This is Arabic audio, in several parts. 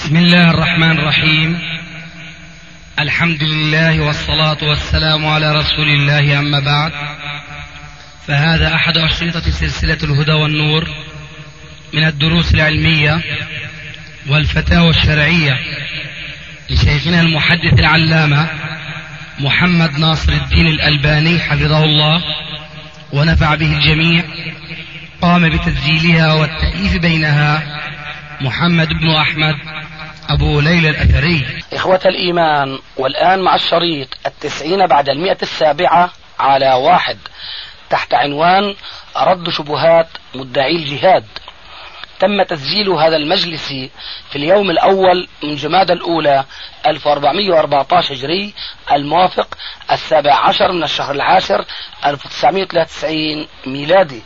بسم الله الرحمن الرحيم. الحمد لله والصلاة والسلام على رسول الله، أما بعد، فهذا أحد أشرطة سلسلة الهدى والنور من الدروس العلمية والفتاوى الشرعية لشيخنا المحدث العلامة محمد ناصر الدين الألباني حفظه الله ونفع به الجميع. قام بتسجيلها والتأليف بينها محمد بن أحمد أبو ليلى الأثري. إخوة الإيمان، والآن مع الشريط 90 بعد 107 على 1 تحت عنوان رد شبهات مدعي الجهاد. تم تسجيل هذا المجلس في اليوم الأول من جمادى الأولى 1414 هجري، الموافق 17 من الشهر العاشر 1993 ميلادي.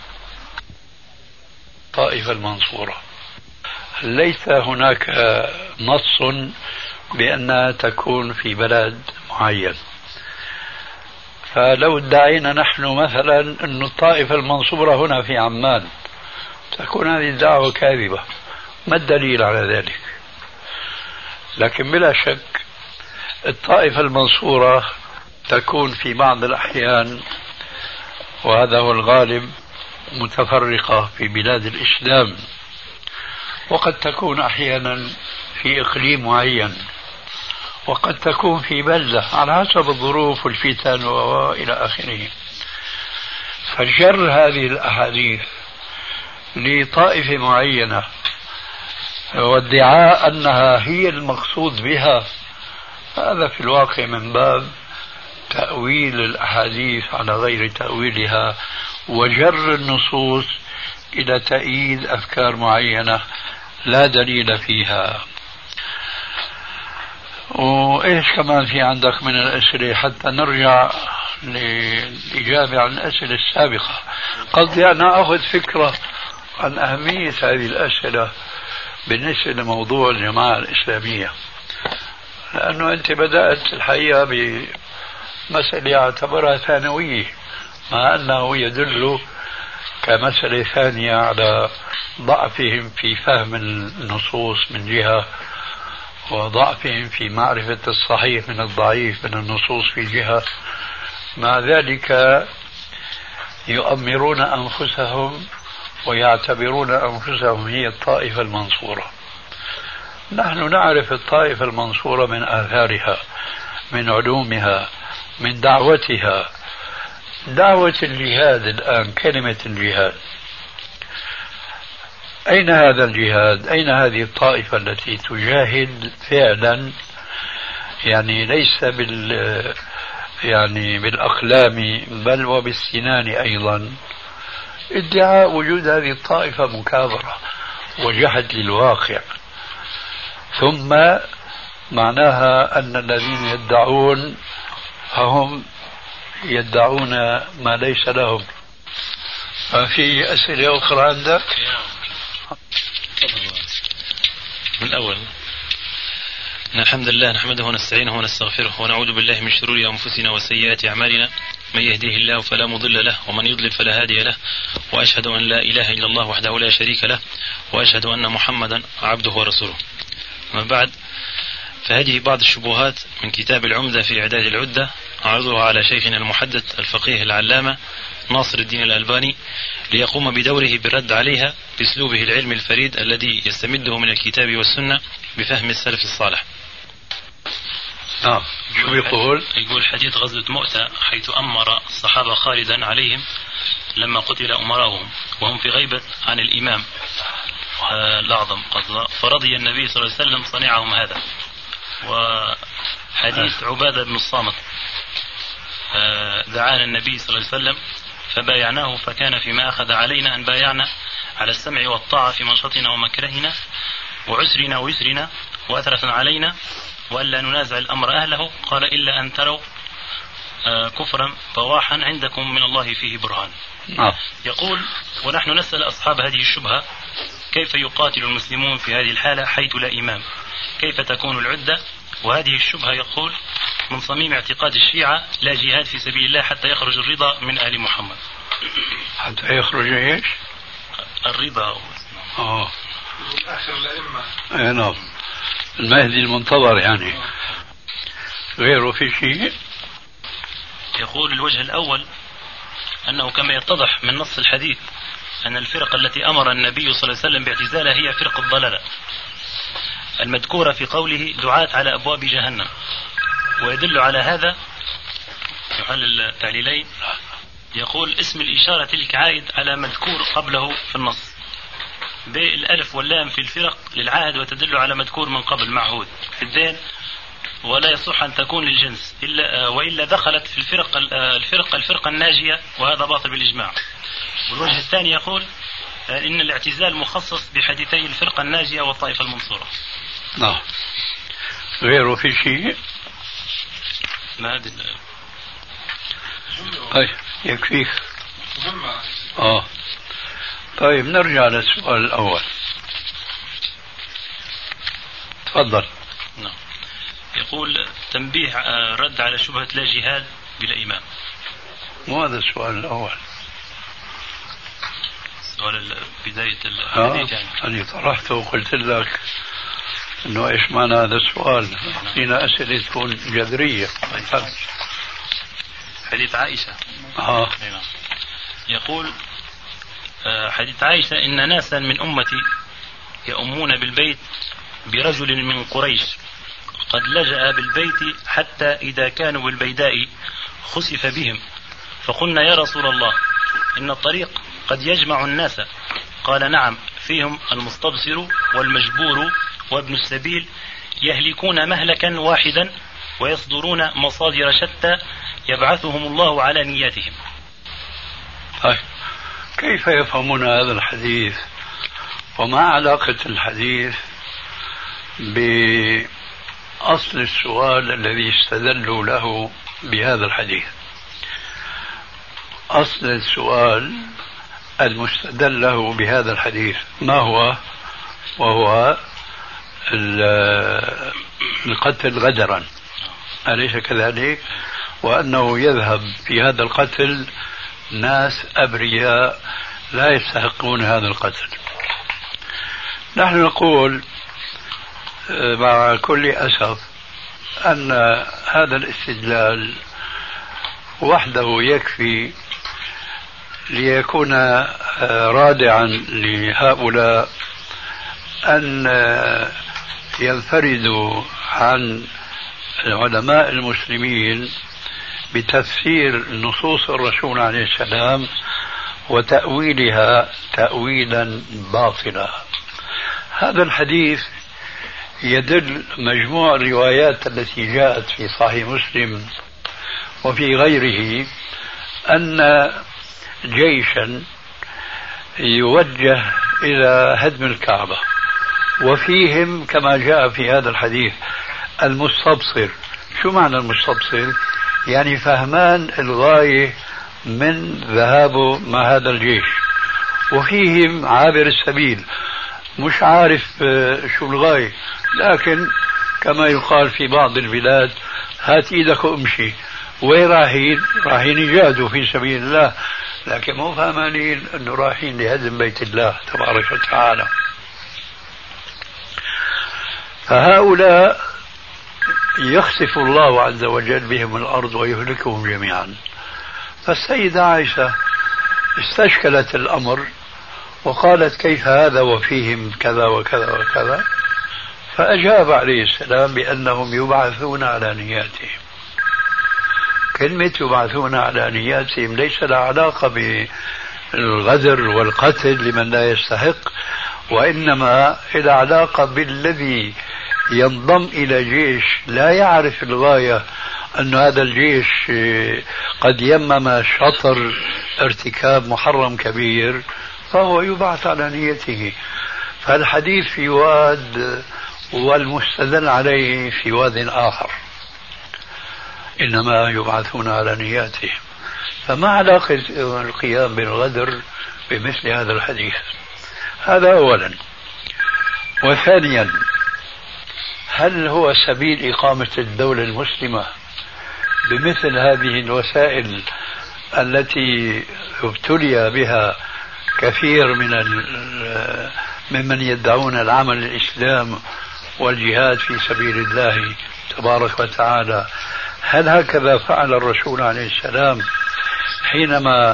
طائفة المنصورة ليس هناك نص بأنها تكون في بلد معين، فلو ادعينا نحن مثلا أن الطائفة المنصورة هنا في عمان، تكون هذه الدعوة كاذبة. ما الدليل على ذلك؟ لكن بلا شك الطائفة المنصورة تكون في بعض الأحيان، وهذا هو الغالب، متفرقة في بلاد الإسلام، وقد تكون أحيانا في إقليم معين، وقد تكون في بلدة على حسب الظروف والفتن وإلى آخره. فجر هذه الأحاديث لطائفة معينة وادعاء أنها هي المقصود بها، هذا في الواقع من باب تأويل الأحاديث على غير تأويلها، وجر النصوص إلى تأييد أفكار معينة لا دليل فيها. وإيش كمان في عندك من الأسئلة حتى نرجع للإجابة عن الأسئلة السابقة؟ قصدي أنا أخذ فكرة عن أهمية هذه الأسئلة بالنسبة لموضوع الجماعة الإسلامية، لأنه أنت بدأت الحقيقة بمسألة أعتبرها ثانوية، مع أنه يدل كمسألة ثانية على ضعفهم في فهم النصوص من جهة، وضعفهم في معرفة الصحيح من الضعيف من النصوص في جهة. مع ذلك يؤمرون أنفسهم ويعتبرون أنفسهم هي الطائفة المنصورة. نحن نعرف الطائفة المنصورة من آثارها، من علومها، من دعوتها. دعوة الجهاد الآن، كلمة الجهاد، أين هذا الجهاد؟ أين هذه الطائفة التي تجاهد فعلا؟ يعني ليس بالأقلام بل وبالسنان أيضا. ادعاء وجود هذه الطائفة مكابرة وجحد للواقع، ثم معناها أن الذين يدعون هم يدعون ما ليس لهم. في أسئلة أخرى عندك؟ من الأول، إن الحمد لله نحمده ونستعينه ونستغفره ونعوذ بالله من شرور أنفسنا وسيئات أعمالنا، من يهديه الله فلا مضل له ومن يضلل فلا هادي له، وأشهد أن لا إله إلا الله وحده لا شريك له، وأشهد أن محمدا عبده ورسوله. أما بعد، فهذه بعض الشبهات من كتاب العمدة في إعداد العدة، أعرضها على شيخنا المحدث الفقيه العلامة ناصر الدين الألباني ليقوم بدوره بالرد عليها بأسلوبه العلمي الفريد الذي يستمده من الكتاب والسنة بفهم السلف الصالح. شو يقول؟ يقول حديث غزوة مؤتة، حيث أمر الصحابة خالدا عليهم لما قتل أمراؤهم وهم في غيبة عن الإمام الأعظم، فرضي النبي صلى الله عليه وسلم صنيعهم هذا. وحديث عبادة بن الصامت، دعانا النبي صلى الله عليه وسلم فبايعناه، فكان فيما أخذ علينا أن بايعنا على السمع والطاعة في منشطنا ومكرهنا وعسرنا ويسرنا، وأثرة علينا وألا ننازع الأمر أهله، قال إلا أن تروا كفرا بواحا عندكم من الله فيه برهان. يقول: ونحن نسأل أصحاب هذه الشبهة كيف يقاتل المسلمون في هذه الحالة حيث لا إمام؟ كيف تكون العدة؟ وهذه الشبهة يقول من صميم اعتقاد الشيعة لا جهاد في سبيل الله حتى يخرج الرضا من آل محمد. حتى يخرج ايش؟ الرضا. آخر الأئمة. نعم. المهدي المنتظر يعني. غيره في شيء؟ يقول الوجه الأول أنه كما يتضح من نص الحديث أن الفرق التي أمر النبي صلى الله عليه وسلم باعتزالها هي فرق الضلالة المذكورة في قوله دعاة على أبواب جهنم. ويدل على هذا يحل التعليلين. يقول اسم الإشارة تلك عائد على مذكور قبله في النص. بالألف واللام في الفرق للعهد وتدل على مذكور من قبل معهود في الدين، ولا يصح أن تكون للجنس وإلا دخلت في الفرقة الناجية، وهذا باطل بالإجماع. والوجه الثاني يقول إن الاعتزال مخصص بحديثي الفرقة الناجية والطائفة المنصورة. نعم. غيره في شيء؟ ما أدري. طيب يكفيك. طيب نرجع للسؤال الأول. تفضل. نعم. يقول تنبيه رد على شبهة لا جهاد بلا إمام. مو هذا السؤال الأول. سؤال بداية الحديث يعني. أنا طرحته وقلت لك إنه إيش معنى هذا السؤال. أعطينا أسئلة تكون جذرية. حديث عائشة. نعم. يقول حديث عائشة إن ناسا من أمتي يؤمون بالبيت برجل من قريش قد لجأ بالبيت حتى إذا كانوا بالبيداء خسف بهم، فقلنا يا رسول الله إن الطريق قد يجمع الناس. قال نعم، فيهم المستبصر والمجبور وابن السبيل يهلكون مهلكا واحدا ويصدرون مصادر شتى يبعثهم الله على نياتهم. كيف يفهمون هذا الحديث؟ وما علاقة الحديث بأصل السؤال الذي استدلوا له بهذا الحديث؟ أصل السؤال المستدل له بهذا الحديث ما هو؟ وهو القتل غدرا، أليس كذلك؟ وأنه يذهب في هذا القتل ناس أبرياء لا يستحقون هذا القتل. نحن نقول مع كل أسف أن هذا الاستدلال وحده يكفي ليكون رادعا لهؤلاء أن ينفردوا عن علماء المسلمين بتفسير نصوص الرسول عليه السلام وتأويلها تأويلا باطلا. هذا الحديث يدل مجموع الروايات التي جاءت في صحيح مسلم وفي غيره أن جيشا يوجه إلى هدم الكعبة، وفيهم كما جاء في هذا الحديث المستبصر. شو معنى المستبصر؟ يعني فهمان الغاية من ذهابه مع هذا الجيش. وفيهم عابر السبيل مش عارف شو الغاية، لكن كما يقال في بعض البلاد هات ايدك وامشي. وين رايحين؟ رايحين يجاهدوا في سبيل الله، لكن مو فهمانين انه رايحين لهدم بيت الله تبارك وتعالى. فهؤلاء يخسف الله عز وجل بهم الأرض ويهلكهم جميعا. فالسيدة عائشة استشكلت الأمر وقالت كيف هذا وفيهم كذا وكذا وكذا، فأجاب عليه السلام بأنهم يبعثون على نياتهم. كلمة يبعثون على نياتهم ليس لها علاقة بالغدر والقتل لمن لا يستحق، وإنما إلى علاقة بالذي ينضم إلى جيش لا يعرف الغاية، أن هذا الجيش قد يمم شطر ارتكاب محرم كبير، فهو يبعث على نيته. فالحديث في واد والمستدل عليه في واد آخر، إنما يبعثون على نياتهم. فما علاقة القيام بالغدر بمثل هذا الحديث؟ هذا أولا. وثانيا، هل هو سبيل إقامة الدولة المسلمة بمثل هذه الوسائل التي ابتلي بها كثير ممن يدعون العمل الإسلام والجهاد في سبيل الله تبارك وتعالى. هل هكذا فعل الرسول عليه السلام حينما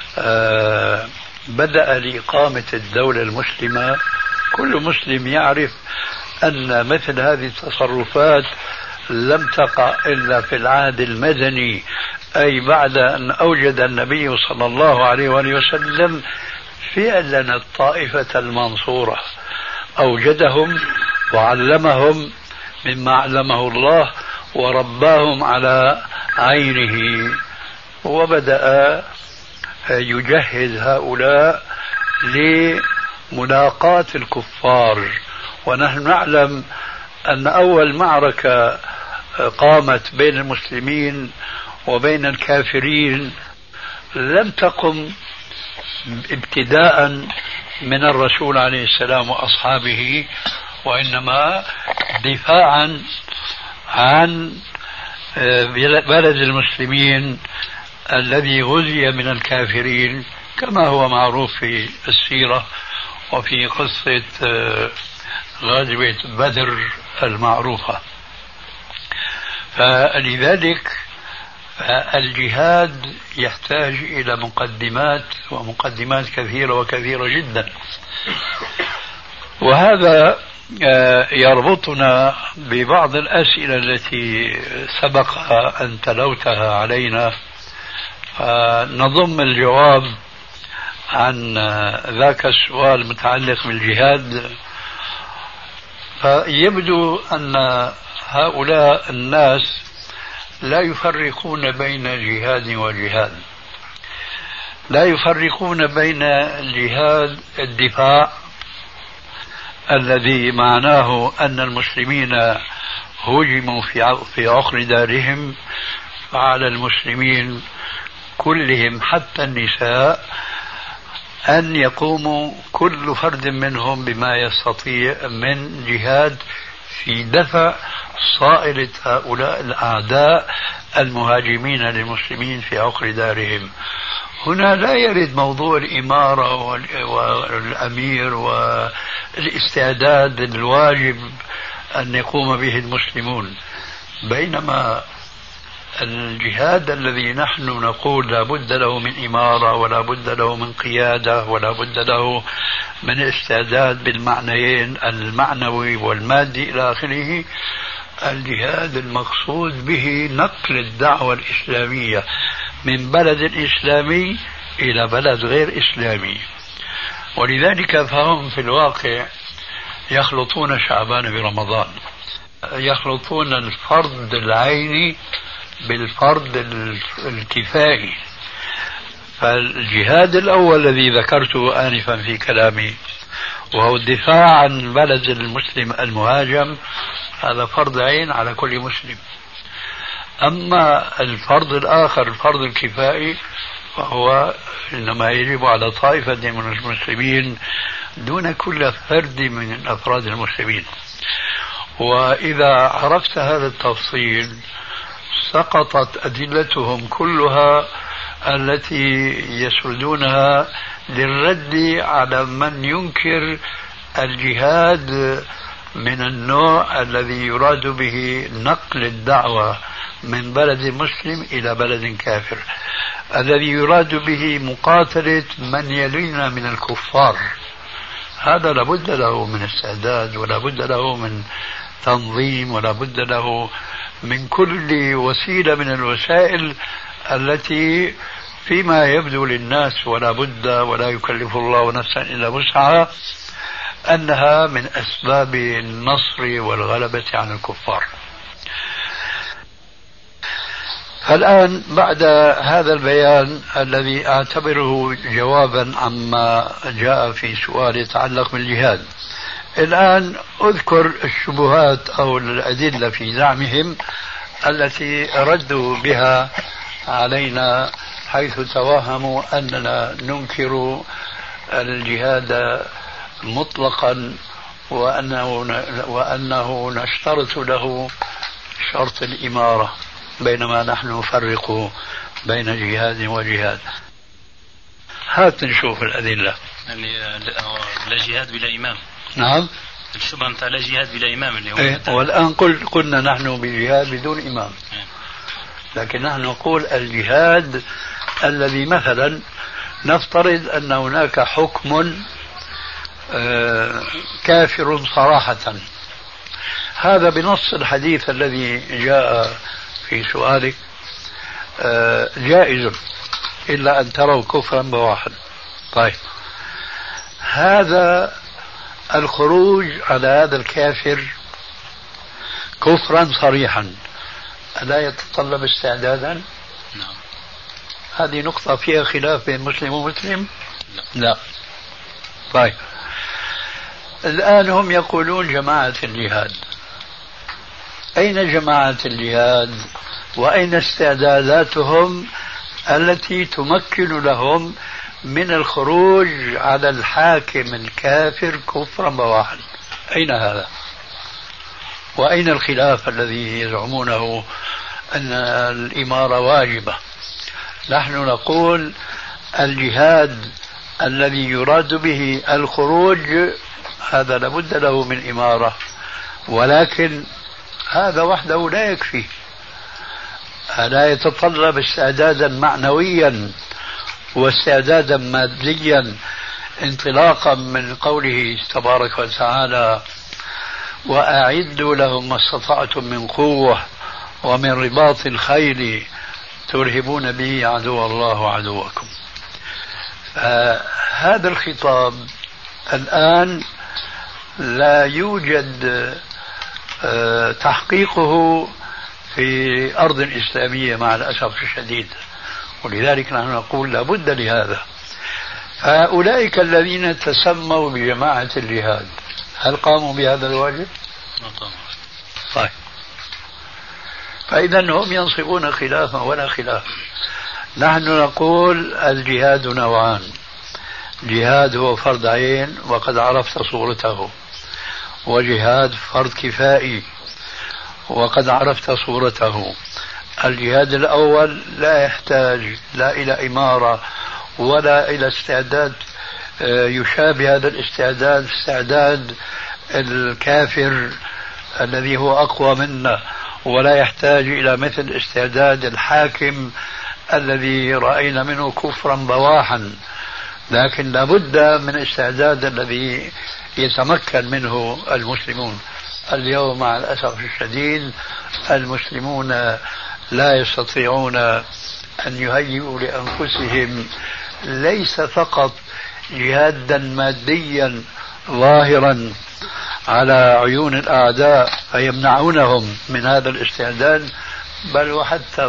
بدأ لإقامة الدولة المسلمة؟ كل مسلم يعرف أن مثل هذه التصرفات لم تقع إلا في العهد المدني، أي بعد أن أوجد النبي صلى الله عليه وآله وسلم فعلا الطائفة المنصورة، أوجدهم وعلمهم مما علمه الله ورباهم على عينه، وبدأ يجهز هؤلاء لملاقاة الكفار. ونحن نعلم أن أول معركة قامت بين المسلمين وبين الكافرين لم تقم ابتداء من الرسول عليه السلام وأصحابه، وإنما دفاعا عن بلد المسلمين الذي غزي من الكافرين، كما هو معروف في السيرة وفي قصة غزوة بدر المعروفة. فلذلك الجهاد يحتاج إلى مقدمات كثيرة وكثيرة جدا. وهذا يربطنا ببعض الأسئلة التي سبق أن تلوتها علينا، نضم الجواب عن ذاك السؤال المتعلق بالجهاد. فيبدو أن هؤلاء الناس لا يفرقون بين جهاد وجهاد، لا يفرقون بين جهاد الدفاع الذي معناه أن المسلمين هجموا في عقر دارهم، فعلى المسلمين كلهم حتى النساء أن يقوموا كل فرد منهم بما يستطيع من جهاد في دفع صائلة هؤلاء الأعداء المهاجمين للمسلمين في عقر دارهم. هنا لا يرد موضوع الإمارة والأمير والاستعداد الواجب أن يقوم به المسلمون، بينما الجهاد الذي نحن نقول لا بد له من إمارة ولا بد له من قيادة ولا بد له من استعداد بالمعنيين المعنوي والمادي إلى آخره، الجهاد المقصود به نقل الدعوة الإسلامية من بلد إسلامي إلى بلد غير إسلامي. ولذلك فهم في الواقع يخلطون شعبان برمضان، يخلطون الفرض العيني بالفرض الكفائي. فالجهاد الأول الذي ذكرته آنفا في كلامي وهو الدفاع عن بلد المسلم المهاجم، هذا فرض عين على كل مسلم. أما الفرض الآخر الفرض الكفائي فهو إنما يجب على طائفة من المسلمين دون كل فرد من أفراد المسلمين. وإذا عرفت هذا التفصيل سقطت أدلتهم كلها التي يسردونها للرد على من ينكر الجهاد من النوع الذي يراد به نقل الدعوة من بلد مسلم إلى بلد كافر، الذي يراد به مقاتلة من يلينا من الكفار. هذا لابد له من استعداد ولا بد له من تنظيم ولا بد له من كل وسيلة من الوسائل التي فيما يبدو للناس ولا بد ولا يكلف الله نفسا إلا وسعها أنها من أسباب النصر والغلبة عن الكفار. الآن بعد هذا البيان الذي أعتبره جوابا عما جاء في سؤال يتعلق بالجهاد، الآن أذكر الشبهات أو الأدلة في زعمهم التي ردوا بها علينا، حيث توهموا أننا ننكر الجهاد مطلقا وأنه نشترط له شرط الإمارة، بينما نحن نفرق بين جهاد وجهاد. هات نشوف الأدلة. لا جهاد بلا إمام. نعم، الشبهة متاع لا جهاد بلا إمام اللي هو والآن قلنا نحن بجهاد بدون إمام، لكن نحن نقول الجهاد الذي مثلا نفترض أن هناك حكم كافر صراحة، هذا بنص الحديث الذي جاء في سؤالك جائز إلا أن تروا كفرا بواحا. طيب، هذا الخروج على هذا الكافر كفرا صريحا ألا يتطلب استعدادا؟ نعم. هذه نقطة فيها خلاف بين مسلم ومسلم؟ لا. طيب، الآن هم يقولون جماعة الجهاد، أين جماعة الجهاد وأين استعداداتهم التي تمكن لهم من الخروج على الحاكم الكافر كفرا بواحا؟ أين هذا؟ وأين الخلاف الذي يزعمونه أن الإمارة واجبة؟ نحن نقول الجهاد الذي يراد به الخروج هذا لابد له من إمارة، ولكن هذا وحده لا يكفي، لا يتطلب استعدادا معنويا واستعدادا ماديا، انطلاقا من قوله تبارك وتعالى وأعدوا لهم ما استطعتم من قوة ومن رباط الخيل ترهبون به عدو الله وعدوكم. هذا الخطاب الآن لا يوجد تحقيقه في أرض إسلامية مع الأسف الشديد، ولذلك نحن نقول لا بد لهذا. فأولئك الذين تسموا بجماعة الجهاد هل قاموا بهذا الواجب؟ طيب، فإذا هم ينصبون خلافا ولا خلاف. نحن نقول الجهاد نوعان، جهاد هو فرض عين وقد عرفت صورته، وجهاد فرض كفائي وقد عرفت صورته. الجهاد الأول لا يحتاج لا إلى إمارة ولا إلى استعداد يشابه هذا الاستعداد استعداد الكافر الذي هو أقوى منا، ولا يحتاج إلى مثل استعداد الحاكم الذي رأينا منه كفرا بواحا، لكن لابد من استعداد الذي يتمكن منه المسلمون. اليوم مع الأسف الشديد المسلمون لا يستطيعون أن يهيئوا لأنفسهم ليس فقط جهادا ماديا ظاهرا على عيون الأعداء فيمنعونهم من هذا الاستعداد، بل وحتى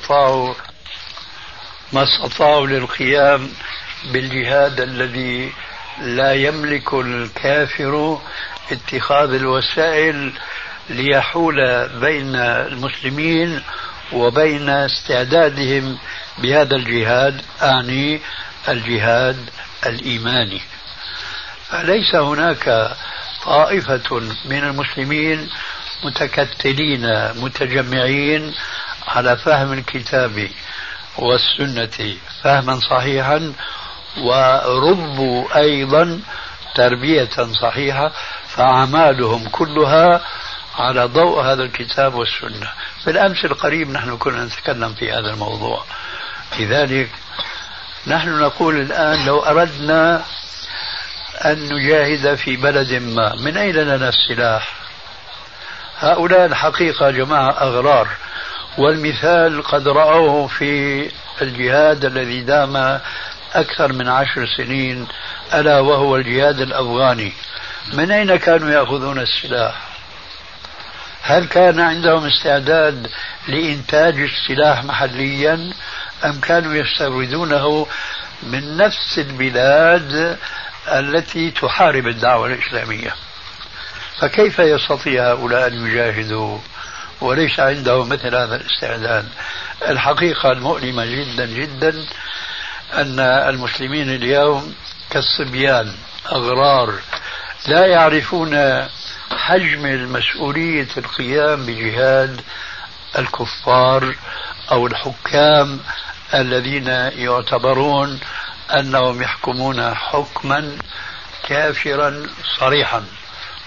ما استطاعوا للقيام بالجهاد الذي لا يملك الكافر اتخاذ الوسائل ليحول بين المسلمين وبين استعدادهم بهذا الجهاد، أعني الجهاد الإيماني. فليس هناك طائفة من المسلمين متكتلين متجمعين على فهم الكتاب والسنة فهما صحيحا، وربوا أيضا تربية صحيحة، فأعمالهم كلها على ضوء هذا الكتاب والسنة. بالأمس القريب نحن كنا نتكلم في هذا الموضوع. لذلك نحن نقول الآن لو أردنا أن نجاهد في بلد ما، من أين لنا السلاح؟ هؤلاء الحقيقة جماعة أغرار، والمثال قد رأوه في الجهاد الذي دام أكثر من 10 سنين، ألا وهو الجهاد الأفغاني. من أين كانوا يأخذون السلاح؟ هل كان عندهم استعداد لإنتاج السلاح محليا أم كانوا يستوردونه من نفس البلاد التي تحارب الدعوة الإسلامية؟ فكيف يستطيع هؤلاء أن يجاهدوا وليس عندهم مثل هذا الاستعداد؟ الحقيقة المؤلمة جدا جدا أن المسلمين اليوم كالصبيان أغرار لا يعرفون حجم المسؤولية القيام بجهاد الكفار أو الحكام الذين يعتبرون أنهم يحكمون حكما كافرا صريحا.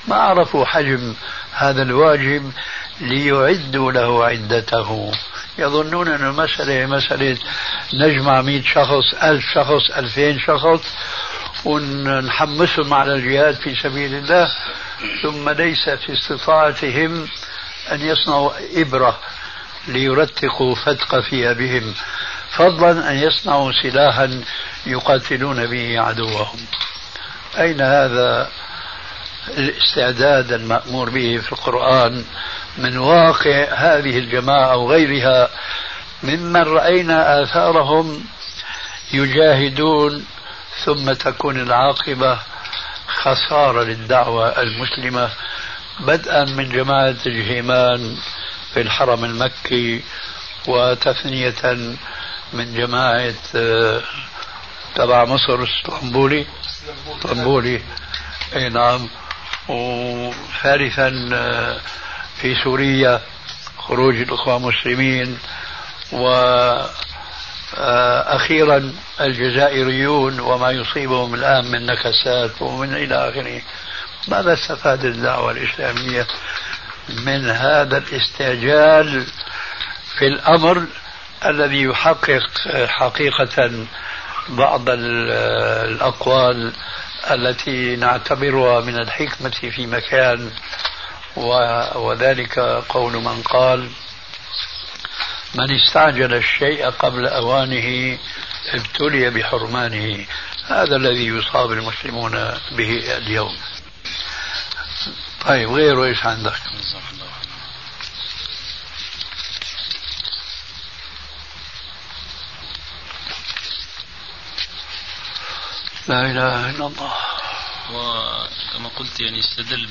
ما عرفوا حجم هذا الواجب ليعدوا له عدته. يظنون أن المسألة مسألة نجمع 100 شخص 1000 شخص 2000 شخص ونحمسهم على الجهاد في سبيل الله، ثم ليس في استطاعتهم أن يصنعوا إبرة ليرتقوا فتق ثيابهم، فضلا أن يصنعوا سلاحا يقاتلون به عدوهم. أين هذا الاستعداد المأمور به في القرآن من واقع هذه الجماعة أو غيرها ممن رأينا آثارهم يجاهدون ثم تكون العاقبة خسارة للدعوة المسلمة، بدءا من جماعة الجهيمان في الحرم المكي، وتثنية من جماعة تبع مصر اسطنبولي اي نعم، وثالثا في سوريا خروج الإخوان المسلمين، وأخيرا الجزائريون وما يصيبهم الآن من نكسات ومن إلى آخره. ماذا استفاد الدعوة الإسلامية من هذا الاستعجال في الأمر الذي يحقق حقيقة بعض الأقوال التي نعتبرها من الحكمة في مكان، وذلك قول من قال: من استعجل الشيء قبل أوانه ابتلي بحرمانه. هذا الذي يصاب المسلمون به اليوم. طيب غيره ايش عندك؟ لا إله إلا الله. وكما قلت يعني استدل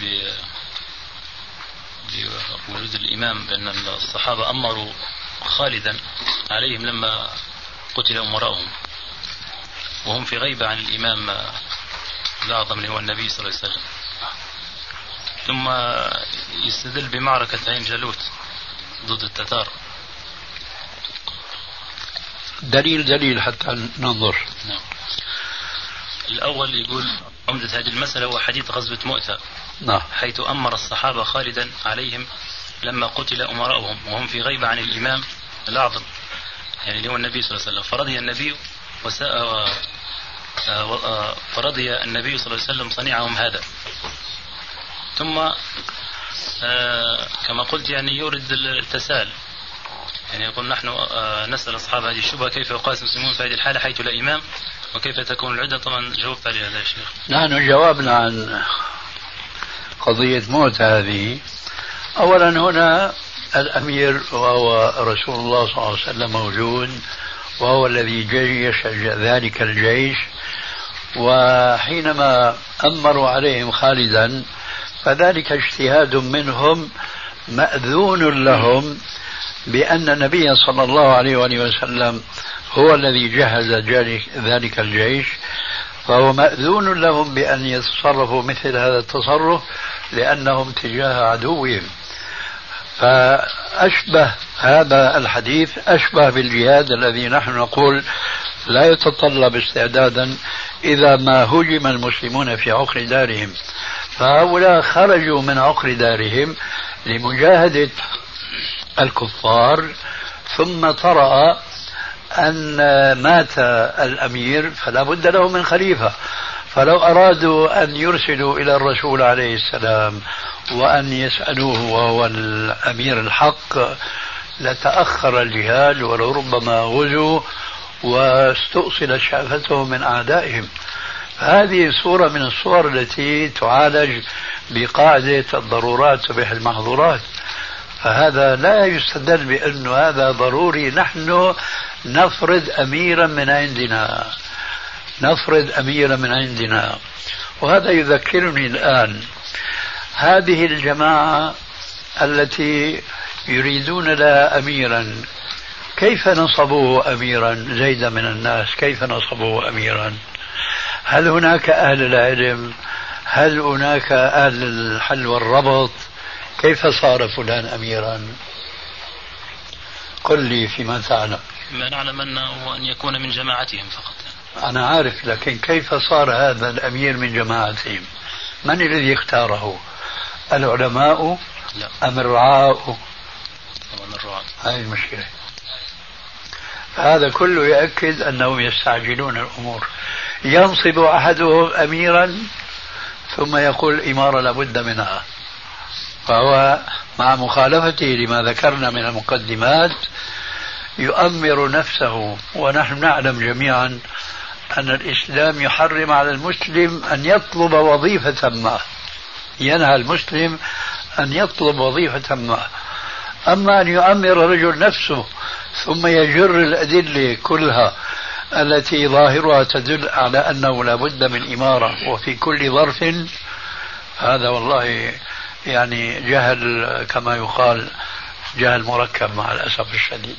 بوجود الإمام بأن الصحابة أمروا خالدا عليهم لما قتل أمراؤهم وهم في غيبة عن الإمام الأعظم اللي هو النبي صلى الله عليه وسلم. ثم يستدل بمعركة عين جالوت ضد التتار. دليل حتى ننظر. نعم. الأول يقول عمدة هذه المسألة هو حديث غزوة مؤتة، نعم، حيث أمر الصحابة خالدا عليهم لما قتل أمراؤهم وهم في غيبة عن الإمام الأعظم يعني اللي هو النبي صلى الله عليه وسلم، فرضي النبي صلى الله عليه وسلم صنيعهم هذا. ثم كما قلت يعني يورد التساؤل، يعني يقول نحن نسأل أصحاب هذه الشبهة كيف يقاسم المسلمون في هذه الحالة حيث لا إمام وكيف تكون العدة. طبعا جاوبت على هذا الشيخ. نحن جاوبنا عن قضية موت هذه. أولا هنا الأمير وهو رسول الله صلى الله عليه وسلم موجود، وهو الذي جيش ذلك الجيش، وحينما أمروا عليهم خالدا فذلك اجتهاد منهم مأذون لهم بأن النبي صلى الله عليه وآله وسلم هو الذي جهز ذلك الجيش، فهو مأذون لهم بأن يتصرفوا مثل هذا التصرف لأنهم تجاه عدوهم. فأشبه هذا الحديث أشبه بالجهاد الذي نحن نقول لا يتطلب استعدادا إذا ما هجم المسلمون في عقر دارهم، فهؤلاء خرجوا من عقر دارهم لمجاهدة الكفار، ثم طرأ أن مات الأمير فلا بد له من خليفة، فلو أرادوا أن يرسلوا إلى الرسول عليه السلام وأن يسألوه وهو الأمير الحق لتأخر الجهاد ولو ربما غزوا واستؤصلت شعفتهم من أعدائهم. هذه صورة من الصور التي تعالج بقاعدة الضرورات تبيح المحظورات، فهذا لا يستدل بأنه هذا ضروري. نحن نفرض أميرا من عندنا، وهذا يذكرني الآن هذه الجماعة التي يريدون لها أميرا، كيف نصبوه أميرا؟ زيد من الناس كيف نصبوه أميرا؟ هل هناك أهل العلم؟ هل هناك أهل الحل والربط؟ كيف صار فلان أميرا؟ قل لي فيما تعلم. ما نعلم أنه أن يكون من جماعتهم فقط. أنا عارف، لكن كيف صار هذا الأمير من جماعتهم؟ من الذي اختاره؟ العلماء لا. أم الرعاء؟ طبعا الرعاة. هذه المشكلة. هذا كله يؤكد أنهم يستعجلون الأمور. ينصب أحدهم أميرا ثم يقول الإمارة لابد منها، فهو مع مخالفته لما ذكرنا من المقدمات يؤمر نفسه. ونحن نعلم جميعا أن الإسلام يحرم على المسلم أن يطلب وظيفة ما، ينهى المسلم أن يطلب وظيفة ما. أما أن يؤمر الرجل نفسه ثم يجر الأدلة كلها التي ظاهرها تدل على أنه لا بد من إمارة وفي كل ظرف، هذا والله يعني جهل كما يقال، جهل مركب مع الأسف الشديد.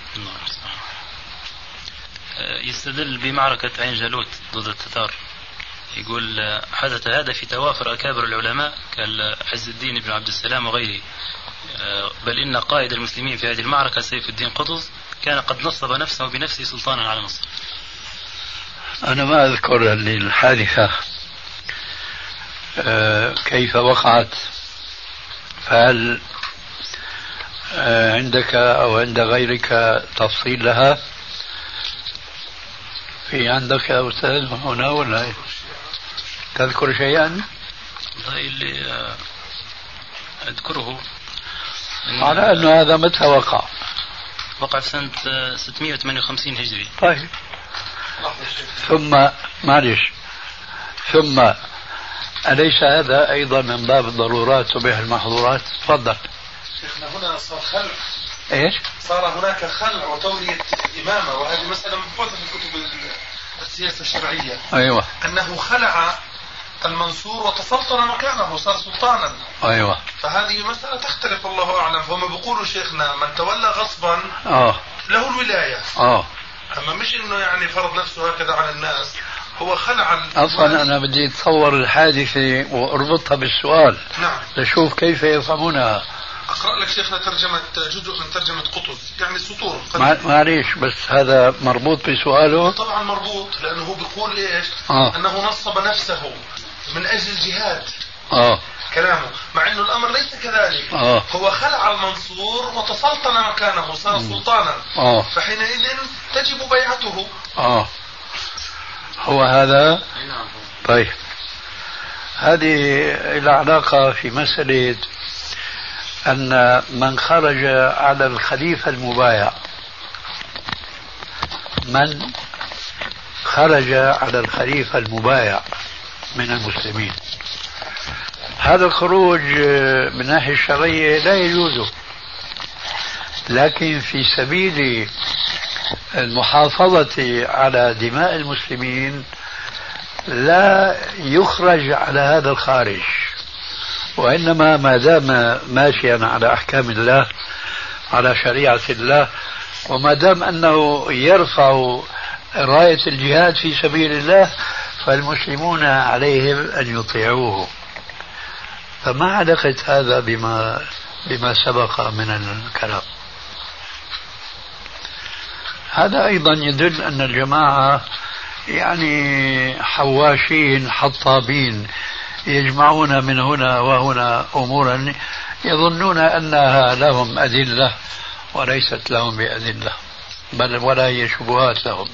يستدل بمعركة عين جالوت ضد التتار، يقول حدث هذا في توافر أكابر العلماء كالعز الدين بن عبد السلام وغيره، بل إن قائد المسلمين في هذه المعركة سيف الدين قطز كان قد نصب نفسه بنفسه سلطانا على مصر. أنا ما أذكر الحادثة كيف وقعت، فهل عندك أو عند غيرك تفصيل لها؟ في عندك يا أستاذ هنا ولا تذكر شيئا؟ اللي أذكره على أنه هذا متى وقع؟ وقع في سنة 658 هجري. طيب، ثم معلش، ثم أليس هذا أيضا من باب الضرورات تبيح المحظورات؟ تفضل. شيخنا هنا صار خلع. إيش؟ صار هناك خلع وتولية إمامة، وهذه مسألة مبحوثة في كتب السياسة الشرعية. أيوة. أنه خلع المنصور وتسلطن مكانه، صار سلطانا. أيوة. فهذه مسألة تختلف، الله أعلم. فهم بيقولوا شيخنا من تولى غصبا له الولاية. أما مش إنه يعني فرض نفسه هكذا على الناس، هو خلع. أصلا أنا بدي أتصور الحادثة وأربطها بالسؤال. نعم. لشوف كيف يفهمونها. أقرأ لك شيخنا جزء من ترجمة قطز، يعني سطور. معليش، بس هذا مربوط بسؤاله. طبعا مربوط، لأنه هو بيقول إيش؟ أنه نصب نفسه من أجل الجهاد. كلامه، مع أنه الأمر ليس كذلك. هو خلع المنصور وتسلطن مكانه، صار سلطانا. فحينئذ تجب بيعته. هو هذا. طيب، هذه العلاقة في مسألة أن من خرج على الخليفة المبايع، من خرج على الخليفة المبايع من المسلمين، هذا الخروج من الناحية الشرعية لا يجوز، لكن في سبيل المحافظة على دماء المسلمين لا يخرج على هذا الخارج، وإنما ما دام ماشيا على أحكام الله، على شريعة الله، وما دام أنه يرفع راية الجهاد في سبيل الله، فالمسلمون عليهم أن يطيعوه. فما علاقة هذا بما سبق من الكلام؟ هذا أيضا يدل أن الجماعة يعني حواشين حطابين، يجمعون من هنا وهنا أمورا يظنون أنها لهم أدلة وليست لهم بأدلة، بل ولا هي شبهات لهم.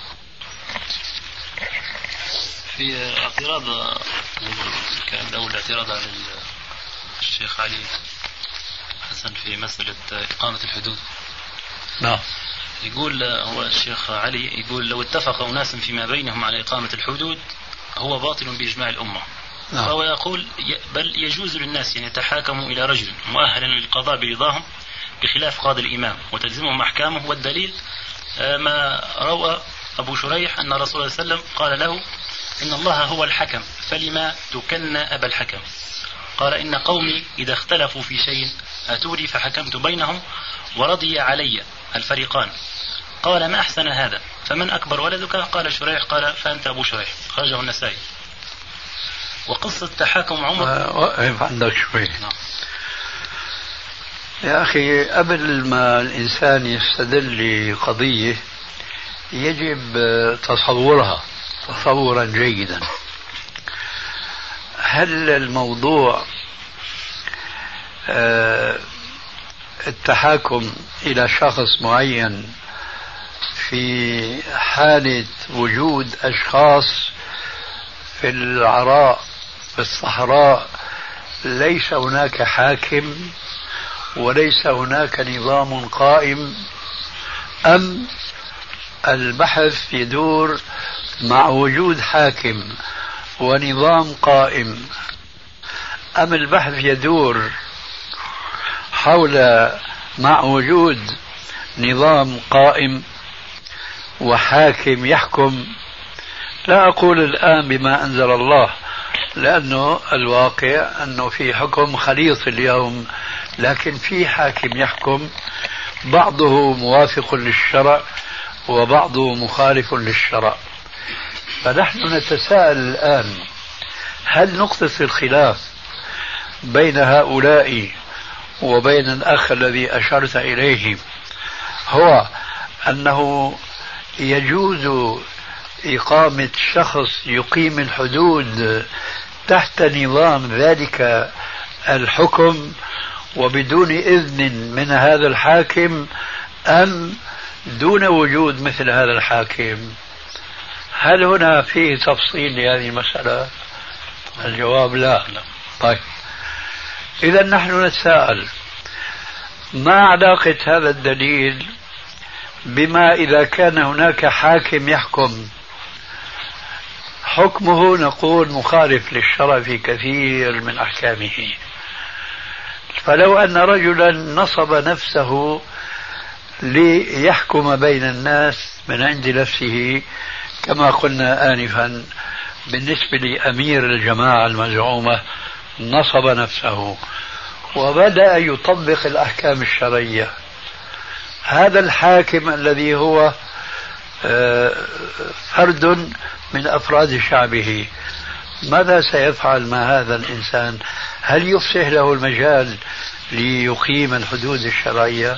في اعتراض كان الأول اعتراض على الشيخ علي حسن في مسألة إقامة الحدود. نعم. يقول هو الشيخ علي يقول لو اتفق أناس فيما بينهم على إقامة الحدود هو باطل بإجماع الأمة. نعم. فهو يقول بل يجوز للناس أن يتحاكموا إلى رجل مؤهلا للقضاء برضاهم بخلاف قاضي الإمام وتلزمهم أحكامه، والدليل ما روى أبو شريح أن رسول الله صلى الله عليه وسلم قال له إن الله هو الحكم فلما تكن أبا الحكم، قال إن قومي إذا اختلفوا في شيء أتوني فحكمت بينهم ورضي علي الفريقان، قال ما أحسن هذا فمن أكبر ولدك؟ قال شريح، قال فأنت أبو شريح، خرجه النسائي. وقصة تحاكم عمر وقف عندك شوي. يا أخي، قبل ما الإنسان يستدل لقضية يجب تصورها تصورا جيدا. هل الموضوع التحاكم إلى شخص معين في حالة وجود أشخاص في العراء في الصحراء ليس هناك حاكم وليس هناك نظام قائم، أم البحث يدور مع وجود حاكم ونظام قائم، أم البحث يدور حول مع وجود نظام قائم وحاكم يحكم؟ لا أقول الآن بما أنزل الله، لأنه الواقع أنه في حكم خليط اليوم، لكن في حاكم يحكم بعضه موافق للشرع وبعضه مخالف للشرع. فنحن نتساءل الآن، هل نقطة الخلاف بين هؤلاء وبين الأخ الذي أشرت إليه هو أنه يجوز إقامة شخص يقيم الحدود تحت نظام ذلك الحكم وبدون إذن من هذا الحاكم، أم دون وجود مثل هذا الحاكم؟ هل هنا فيه تفصيل لهذه المسألة؟ الجواب لا. طيب، إذا نحن نتساءل ما علاقة هذا الدليل بما إذا كان هناك حاكم يحكم حكمه نقول مخالف للشرع في كثير من أحكامه؟ فلو أن رجلا نصب نفسه ليحكم بين الناس من عند نفسه كما قلنا آنفا بالنسبة لأمير الجماعة المزعومة، نصب نفسه وبدأ يطبق الأحكام الشرعية، هذا الحاكم الذي هو فرد من أفراد شعبه ماذا سيفعل مع هذا الإنسان؟ هل يفسح له المجال ليقيم الحدود الشرعية؟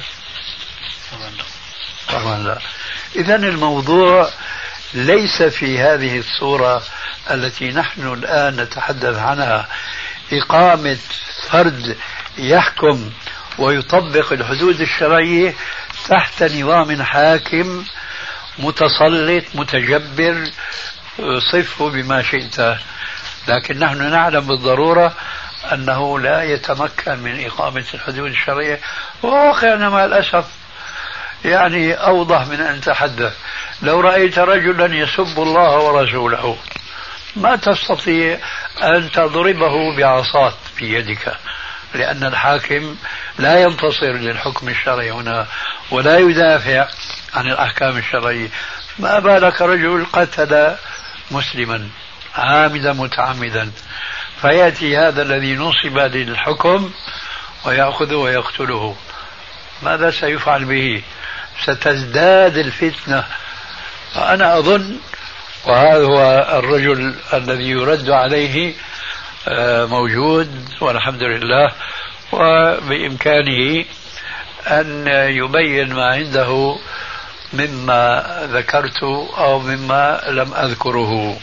طبعا لا. إذن الموضوع ليس في هذه الصورة التي نحن الآن نتحدث عنها، إقامة فرد يحكم ويطبق الحدود الشرعية تحت نظام حاكم متسلط متجبر، صفه بما شئت، لكن نحن نعلم بالضرورة أنه لا يتمكن من إقامة الحدود الشرعية. وواقعنا مع الأسف يعني أوضح من أن تحدث. لو رأيت رجلا يسب الله ورسوله ما تستطيع أن تضربه بعصات في يدك، لأن الحاكم لا ينتصر للحكم الشرعي هنا ولا يدافع عن الأحكام الشرعية. ما بالك رجل قتل مسلما عامدا متعمدا، فيأتي هذا الذي نصب للحكم ويأخذه ويقتله، ماذا سيفعل به؟ ستزداد الفتنة. فأنا أظن، وهذا هو الرجل الذي يرد عليه موجود والحمد لله، وبإمكانه أن يبين ما عنده مما ذكرت أو مما لم أذكره.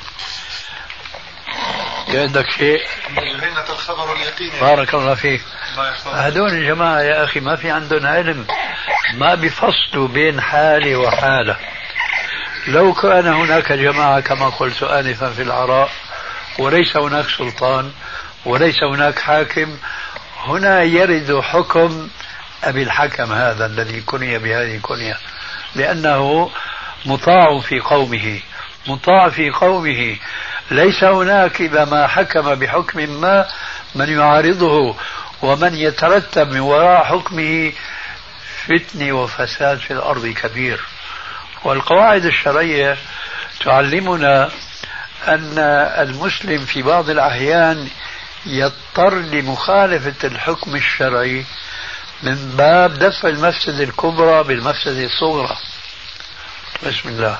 عندك شيء؟ الخبر اليقين. بارك الله فيك. هذول الجماعة يا أخي ما في عندهم علم، ما بيفصلوا بين حالة وحالة. لو كان هناك جماعة كما قلت آنفا في العراء وليس هناك سلطان وليس هناك حاكم، هنا يرد حكم أبي الحكم هذا الذي كني بهذه الكنية، لأنه مطاع في قومه، مطاع في قومه. ليس هناك إذا ما حكم بحكم ما من يعارضه ومن يترتب من وراء حكمه فتنة وفساد في الأرض كبير. والقواعد الشرعية تعلمنا أن المسلم في بعض الأحيان يضطر لمخالفة الحكم الشرعي من باب دفع المفسدة الكبرى بالمفسدة الصغرى. بسم الله.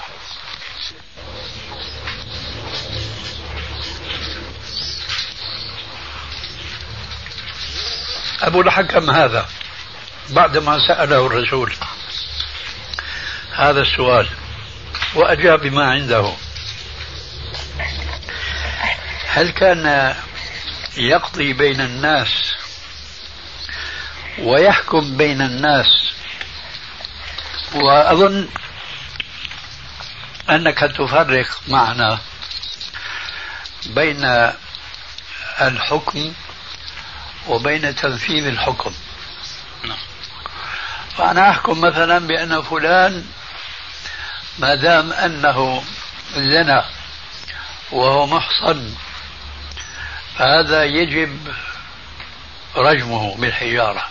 أبو الحكم هذا بعدما سأله الرسول هذا السؤال وأجاب بما عنده، هل كان يقضي بين الناس ويحكم بين الناس. وأظن أنك تفرق معنا بين الحكم وبين تنفيذ الحكم. فأنا أحكم مثلا بأن فلان ما دام أنه زنى وهو محصن فهذا يجب رجمه بالحجارة،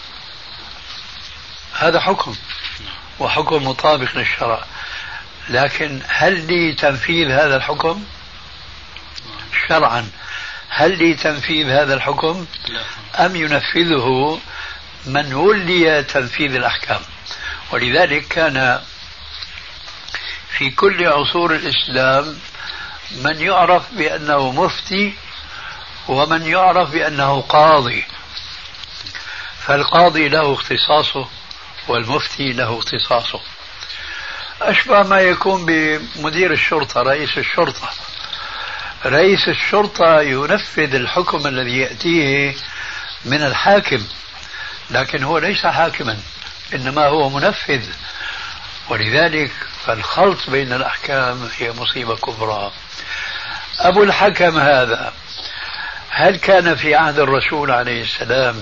هذا حكم وحكم مطابق للشرع. لكن هل لي تنفيذ هذا الحكم شرعا؟ هل لي تنفيذ هذا الحكم أم ينفذه من ولي تنفيذ الأحكام؟ ولذلك كان في كل عصور الإسلام من يعرف بأنه مفتي ومن يعرف بأنه قاضي، فالقاضي له اختصاصه والمفتي له اختصاصه. أشبه ما يكون بمدير الشرطة، رئيس الشرطة. رئيس الشرطة ينفذ الحكم الذي يأتيه من الحاكم، لكن هو ليس حاكما إنما هو منفذ. ولذلك فالخلط بين الأحكام هي مصيبة كبرى. أبو الحكم هذا هل كان في عهد الرسول عليه السلام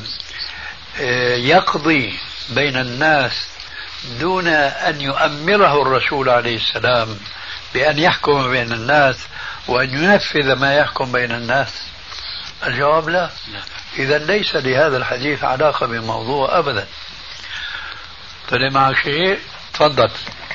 يقضي بين الناس دون أن يؤمره الرسول عليه السلام بأن يحكم بين الناس وأن ينفذ ما يحكم بين الناس؟ الجواب لا. إذا ليس لهذا الحديث علاقة بالموضوع أبدا. طلع معك شيء؟ تفضل.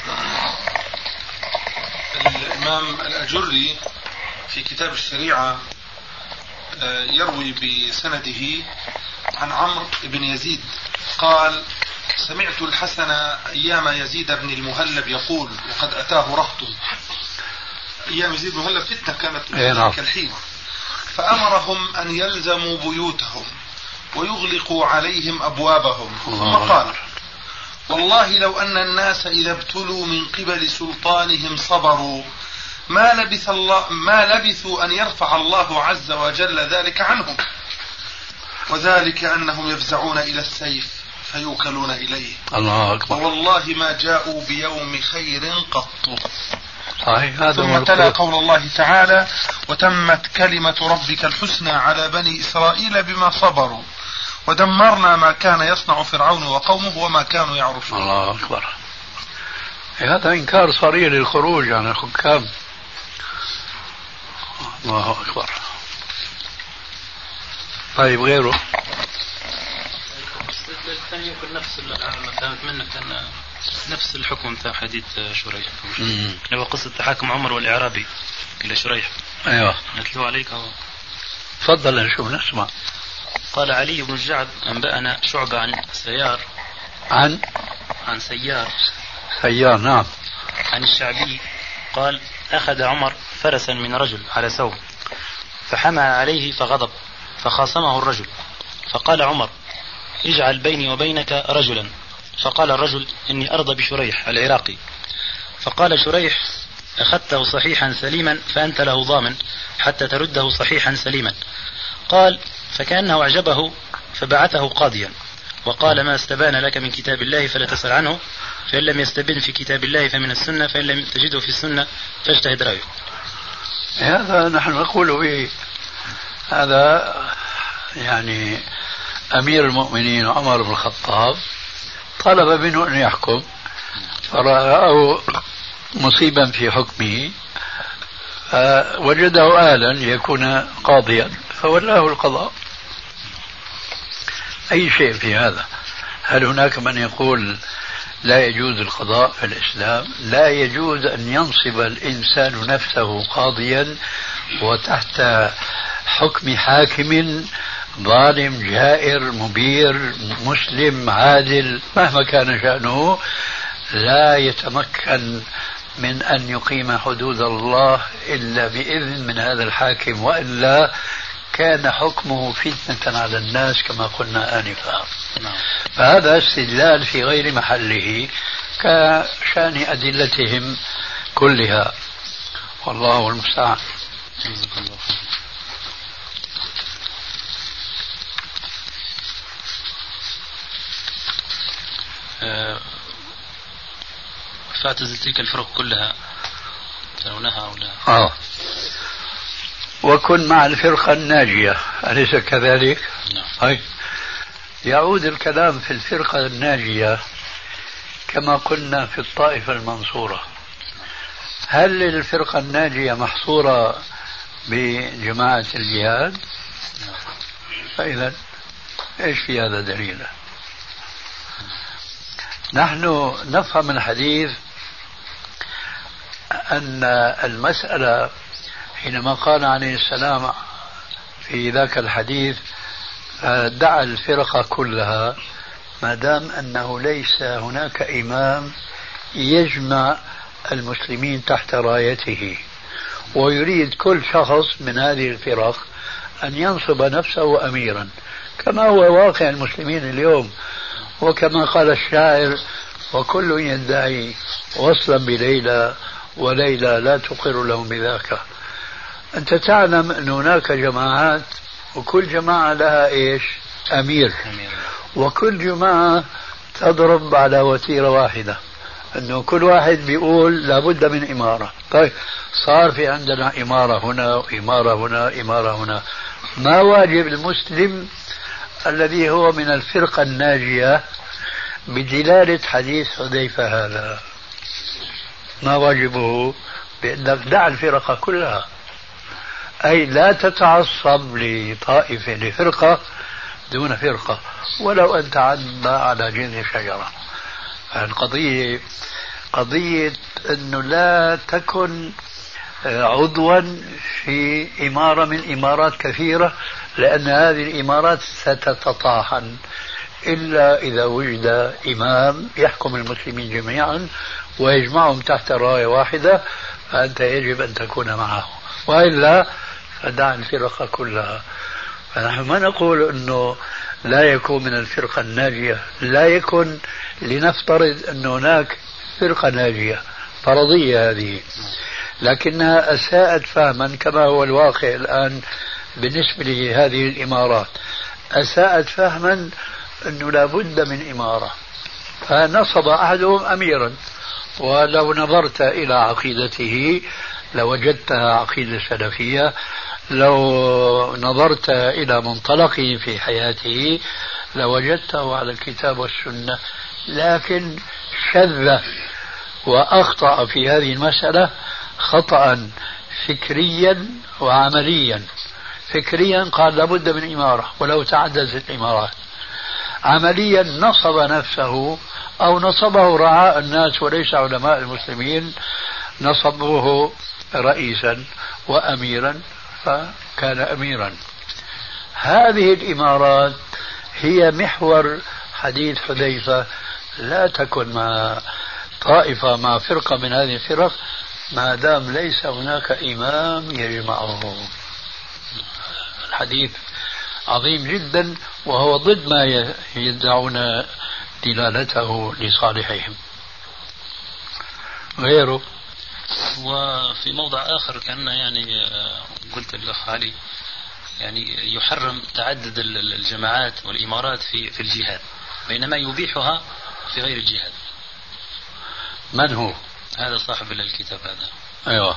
الإمام الأجري في كتاب الشريعة يروي بسنده عن عمرو بن يزيد قال: سمعت الحسن أيام يزيد بن المهلب يقول، وقد أتاه رهط. أيام يزيد بن المهلب فتنة كانت في ذلك الحين، فأمرهم أن يلزموا بيوتهم ويغلقوا عليهم أبوابهم. ثم قال: والله لو أن الناس إذا ابتلوا من قبل سلطانهم صبروا ما لبثوا أن يرفع الله عز وجل ذلك عنهم، وذلك أنهم يفزعون إلى السيف فيوكلون إليه. الله أكبر. والله ما جاءوا بيوم خير قط. صحيح. ثم تلا قول الله تعالى: وتمت كلمة ربك الحسنى على بني إسرائيل بما صبروا ودمرنا ما كان يصنع فرعون وقومه وما كانوا يعرشون. الله أكبر. هذا إنكار صريح للخروج عن الحكام. الله أكبر. طيب غيره؟ يمكن نفس ما فهمت منك أن نفس الحكم في حديث شريح، لو قصة تحاكم عمر والإعرابي إلى شريح. أيوة نتلو عليك. تفضل نشوف نسمع. قال علي بن الجعد: أنبأنا شعبة عن سيار عن سيار نعم عن الشعبي قال: أخذ عمر فرسا من رجل على ثوب فحمى عليه فغضب فخاصمه الرجل، فقال عمر: اجعل بيني وبينك رجلا. فقال الرجل: إني أرضى بشريح العراقي. فقال شريح: أخذته صحيحا سليما فأنت له ضامن حتى ترده صحيحا سليما. قال: فكأنه أعجبه فبعثه قاضيا وقال: ما استبان لك من كتاب الله فلا تسأل عنه، فإن لم يستبن في كتاب الله فمن السنة، فإن لم تجده في السنة فاجتهد رأيه. هذا نحن نقول به. هذا يعني أمير المؤمنين عمر بن الخطاب طلب منه أن يحكم، فرأه مصيبا في حكمه فوجده آلا يكون قاضيا فولاه القضاء. أي شيء في هذا. هل هناك من يقول لا يجوز القضاء في الإسلام؟ لا يجوز أن ينصب الإنسان نفسه قاضيا وتحت حكم حاكم ظالم جائر مبير مسلم عادل مهما كان شأنه، لا يتمكن من أن يقيم حدود الله إلا بإذن من هذا الحاكم، وإلا كان حكمه فتنة على الناس كما قلنا آنفا. فهذا استدلال في غير محله كشأن أدلتهم كلها، والله المستعان. فاعتزل تلك الفرق كلها ترونها أو لا؟ وكن مع الفرقة الناجية، أليس كذلك؟ نعم. يعود الكلام في الفرقة الناجية كما قلنا في الطائفة المنصورة. هل الفرقة الناجية محصورة بجماعة الجهاد؟ فإذا إيش في هذا دليل؟ نحن نفهم الحديث أن المسألة حينما قال عليه السلام في ذاك الحديث دع الفرقة كلها، ما دام أنه ليس هناك إمام يجمع المسلمين تحت رايته، ويريد كل شخص من هذه الفرق أن ينصب نفسه أميرا كما هو واقع المسلمين اليوم. وكما قال الشاعر: وكل يدعي وصلا بليلى وليلى لا تقر لهم بذاك. أنت تعلم أن هناك جماعات وكل جماعة لها إيش؟ أمير، وكل جماعة تضرب على وتيرة واحدة، أنه كل واحد بيقول لابد من إمارة. طيب صار في عندنا إمارة هنا وإمارة هنا إمارة هنا، ما واجب المسلم الذي هو من الفرقة الناجية بدلالة حديث حذيفة هذا؟ ما واجبه؟ بأنك دع الفرقة كلها، أي لا تتعصب لطائفة لفرقة دون فرقة ولو أن تعدى على جذع شجرة. القضية قضية أنه لا تكن عضوا في إمارة من إمارات كثيرة، لأن هذه الإمارات ستتطاحن إلا إذا وجد إمام يحكم المسلمين جميعا ويجمعهم تحت راية واحدة، فأنت يجب أن تكون معه، وإلا فدع الفرقة كلها. فنحن ما نقول أنه لا يكون من الفرقة الناجية، لا يكن، لنفترض أن هناك فرقة ناجية فرضية هذه، لكنها أساءت فهما كما هو الواقع الآن بالنسبة لهذه الإمارات. أساءت فهما أنه لا بد من إمارة، فنصب أحدهم أميرا، ولو نظرت إلى عقيدته لوجدتها عقيدة سلفية، لو نظرت إلى منطلقه في حياته لوجدته على الكتاب والسنة، لكن شذ وأخطأ في هذه المسألة خطأ فكريا وعمليا. فكريا قال لابد من إمارة ولو تعددت الإمارات، عمليا نصب نفسه أو نصبه رعاء الناس وليس علماء المسلمين، نصبه رئيسا وأميرا فكان أميرا. هذه الإمارات هي محور حديث حذيفة: لا تكن مع طائفة مع فرقة من هذه الفرق ما دام ليس هناك إمام يجمعه. الحديث عظيم جدا، وهو ضد ما يدعون دلالته لصالحهم. غيره وفي موضع آخر كان يعني قلت للأخ علي يعني يحرم تعدد الجماعات والإمارات في الجهاد، بينما يبيحها في غير الجهاد. من هو؟ هذا صاحب الكتاب هذا. أيوة.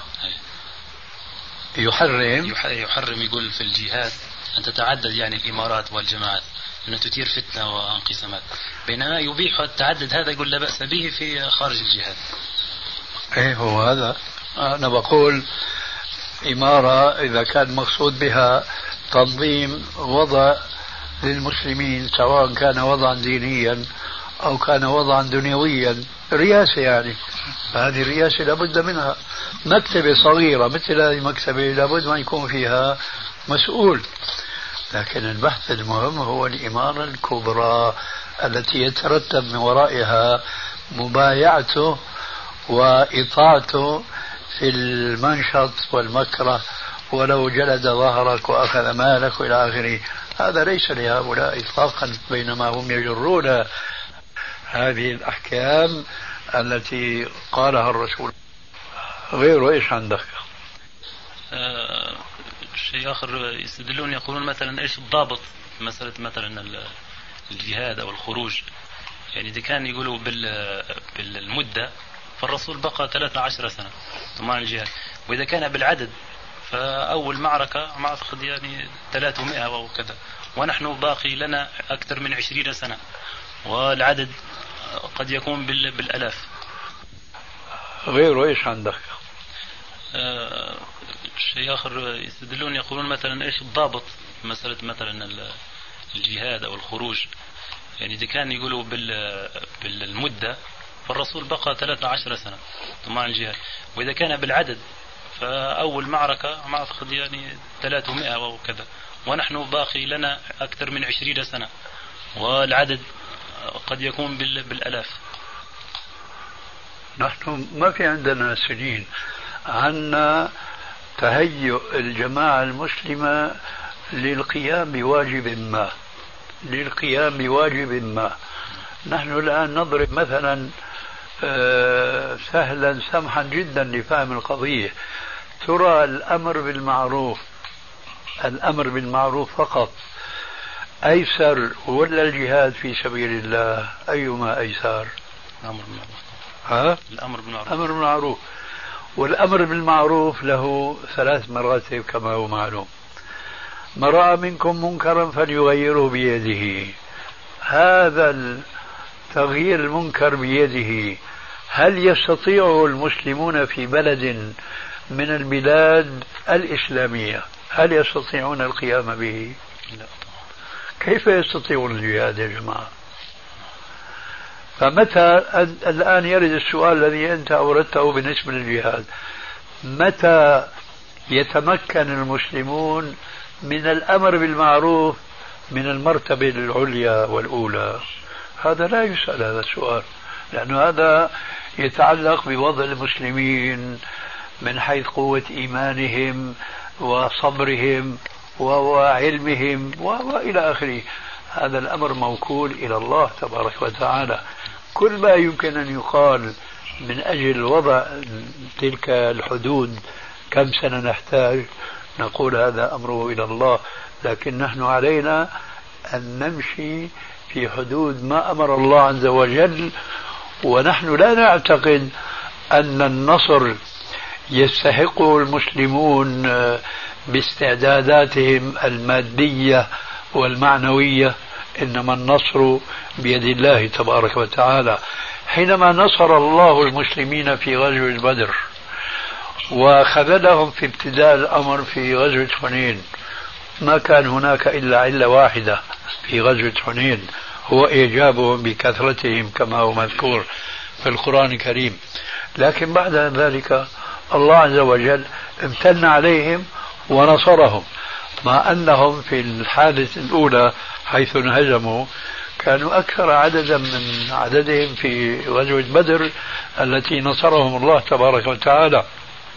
يحرم يقول في الجهاد أن تتعدد يعني الإمارات والجماعات، أن تثير فتنة وانقسامات، بينما يبيح التعدد هذا يقول لا بأس به في خارج الجهاد. ايه هو هذا. أنا بقول إمارة إذا كان مقصود بها تنظيم وضع للمسلمين، سواء كان وضعا دينيا أو كان وضعا دنيويا، رئاسة يعني، فهذه الرئاسة لابد منها. مكتبة صغيرة مثل هذه المكتبة لابد ما يكون فيها مسؤول، لكن البحث المهم هو الإمارة الكبرى التي يترتب من ورائها مبايعته وإطاعته في المنشط والمكره، ولو جلد ظهرك وأخذ مالك إلى آخره. هذا ليس لهؤلاء إطلاقا، بينما هم يجرون هذه الأحكام التي قالها الرسول. غيره إيش عندك؟ شيء آخر يستدلون يقولون مثلا إيش الضابط مسألة مثلا الجهاد أو الخروج، يعني إذا كان يقولوا بالمدة فالرسول بقى 13 سنة مع الجهاد، وإذا كان بالعدد فأول معركة ما أعتقد يعني 300 أو كذا، ونحن باقي لنا أكثر من 20 سنة، والعدد قد يكون بالألاف. غيره إيش عندك؟ شيء آخر يستدلون يقولون مثلا إيش الضابط مسألة مثلا الجهاد أو الخروج، يعني إذا كان يقولوا بالمدة فالرسول بقى 13 سنة مع الجهاد، وإذا كان بالعدد فأول معركة ما أعتقد يعني 300 أو كذا، ونحن باقي لنا أكثر من 20 سنة، والعدد قد يكون بالألاف. نحن ما في عندنا سنين، عنا تهيؤ الجماعة المسلمة للقيام بواجب ما. نحن الآن نضرب مثلا سهلا سمحا جدا لفهم القضية. ترى الأمر بالمعروف فقط أيسر ولا الجهاد في سبيل الله؟ أيما أيسر؟ الأمر بالمعروف. والأمر بالمعروف له 3 مراتب كما هو معلوم. من رأى منكم منكرا فليغيره بيده. هذا تغيير المنكر بيده هل يستطيعه المسلمون في بلد من البلاد الإسلامية؟ هل يستطيعون القيام به؟ لا. كيف يستطيعون الجهاد يا جماعة؟ فمتى الآن يرد السؤال الذي أنت أوردته بالنسبة للجهاد، متى يتمكن المسلمون من الأمر بالمعروف من المرتبة العليا والأولى؟ هذا لا يسأل هذا السؤال، لأن هذا يتعلق بوضع المسلمين من حيث قوة إيمانهم وصبرهم وعلمهم وإلى آخره. هذا الأمر موكول إلى الله تبارك وتعالى. كل ما يمكن أن يقال من أجل وضع تلك الحدود كم سنة نحتاج، نقول هذا أمره إلى الله، لكن نحن علينا أن نمشي في حدود ما أمر الله عز وجل. ونحن لا نعتقد أن النصر يستحقه المسلمون باستعداداتهم المادية والمعنوية، إنما النصر بيد الله تبارك وتعالى. حينما نصر الله المسلمين في غزوة بدر وخذلهم في ابتداء الأمر في غزوة حنين، ما كان هناك إلا علة واحدة في غزوة حنين، هو إعجابهم بكثرتهم كما هو مذكور في القرآن الكريم. لكن بعد ذلك الله عز وجل امتن عليهم ونصرهم، مع أنهم في الحادثة الأولى حيث انهزموا كانوا أكثر عددا من عددهم في غزوة بدر التي نصرهم الله تبارك وتعالى.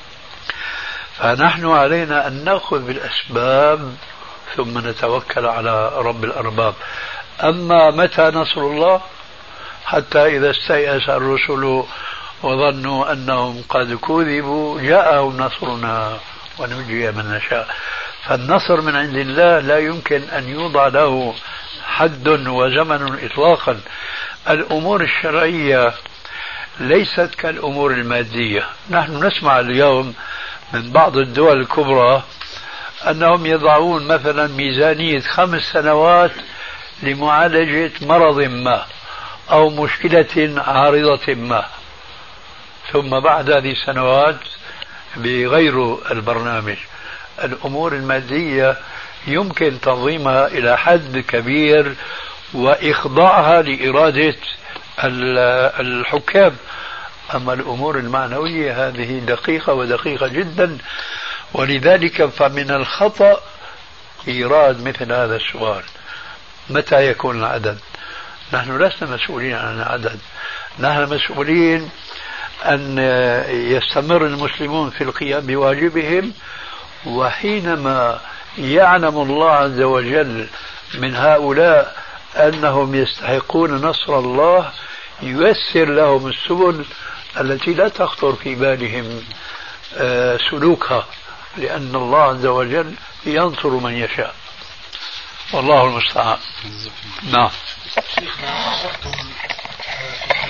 فنحن علينا أن نأخذ بالأسباب ثم نتوكل على رب الأرباب. أما متى نصر الله؟ حتى إذا استيأس الرسل وظنوا أنهم قد كذبوا جاءهم نصرنا ونجي من نشاء. فالنصر من عند الله لا يمكن أن يوضع له حد وزمن إطلاقا. الأمور الشرعية ليست كالأمور المادية. نحن نسمع اليوم من بعض الدول الكبرى أنهم يضعون مثلا ميزانية 5 سنوات لمعالجة مرض ما أو مشكلة عارضة ما، ثم بعد هذه السنوات بغير البرنامج. الأمور المادية يمكن تنظيمها إلى حد كبير وإخضاعها لإرادة الحكام، أما الأمور المعنوية هذه دقيقة ودقيقة جدا. ولذلك فمن الخطأ إيراد مثل هذا السؤال: متى يكون العدد؟ نحن لسنا مسؤولين عن العدد، نحن مسؤولين أن يستمر المسلمون في القيام بواجبهم، وحينما يعلم الله عز وجل من هؤلاء أنهم يستحقون نصر الله ييسر لهم السبل التي لا تخطر في بالهم سلوكها، لأن الله عز وجل ينصر من يشاء، والله المستعان. نعم.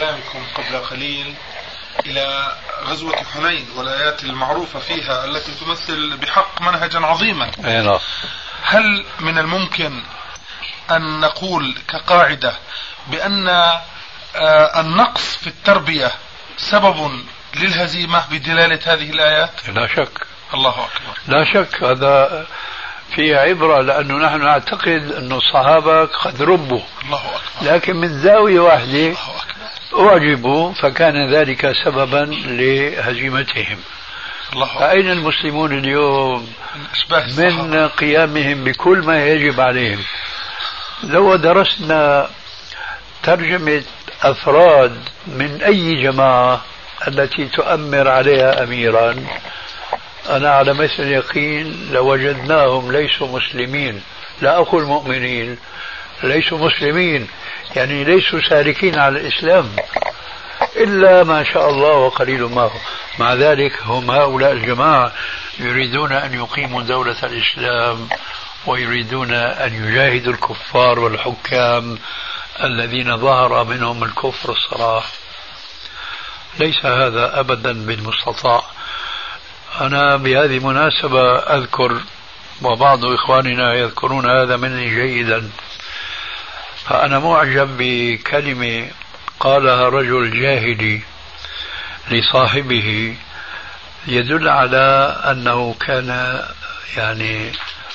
كلامكم قبل قليل إلى غزوة حنين والآيات المعروفة فيها التي تمثل بحق منهجا عظيما. هل من الممكن أن نقول كقاعدة بأن النقص في التربية سبب للهزيمة بدلالة هذه الآيات؟ لا شك. الله أكبر. لا شك، هذا فيه عبرة، لأنه نحن نعتقد أن الصحابة قد ربوا. الله أكبر. لكن من زاوية واحدة أعجبوا فكان ذلك سببا لهزيمتهم. فأين المسلمون اليوم من قيامهم بكل ما يجب عليهم؟ لو درسنا ترجمة أفراد من أي جماعة التي تؤمر عليها أميرا، أنا على مثل اليقين لوجدناهم ليسوا مسلمين. لا أقول مؤمنين، ليسوا مسلمين، يعني ليسوا سالكين على الإسلام إلا ما شاء الله وقليل ما هو. مع ذلك هم هؤلاء الجماعة يريدون أن يقيموا دولة الإسلام ويريدون أن يجاهدوا الكفار والحكام الذين ظهر منهم الكفر الصراح. ليس هذا أبدا بالمستطاع. أنا بهذه المناسبة أذكر، وبعض إخواننا يذكرون هذا مني جيدا، فأنا معجب بكلمة قالها رجل جاهلي لصاحبه يدل على أنه كان يعني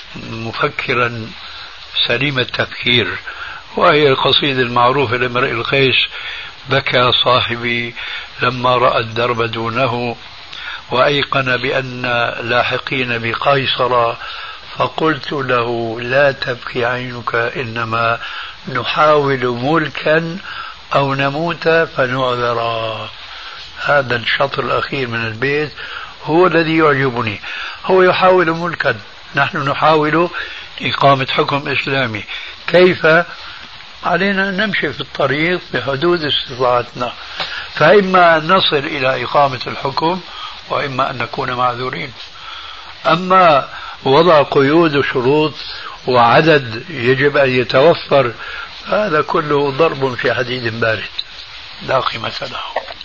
مفكرا سليم التفكير، وهي القصيدة المعروفة لامرئ القيس: بكى صاحبي لما رأى الدرب دونه وأيقن بأن لاحقين بقيصر، فقلت له لا تبكي عينك إنما نحاول ملكا أو نموت فنعذرا. هذا الشطر الأخير من البيت هو الذي يعجبني. هو يحاول ملكا، نحن نحاول إقامة حكم إسلامي. كيف؟ علينا أن نمشي في الطريق بحدود استطاعتنا، فإما أن نصل إلى إقامة الحكم وإما أن نكون معذورين. أما وضع قيود وشروط وعدد يجب أن يتوفر، هذا كله ضرب في حديد بارد لا قيمة له.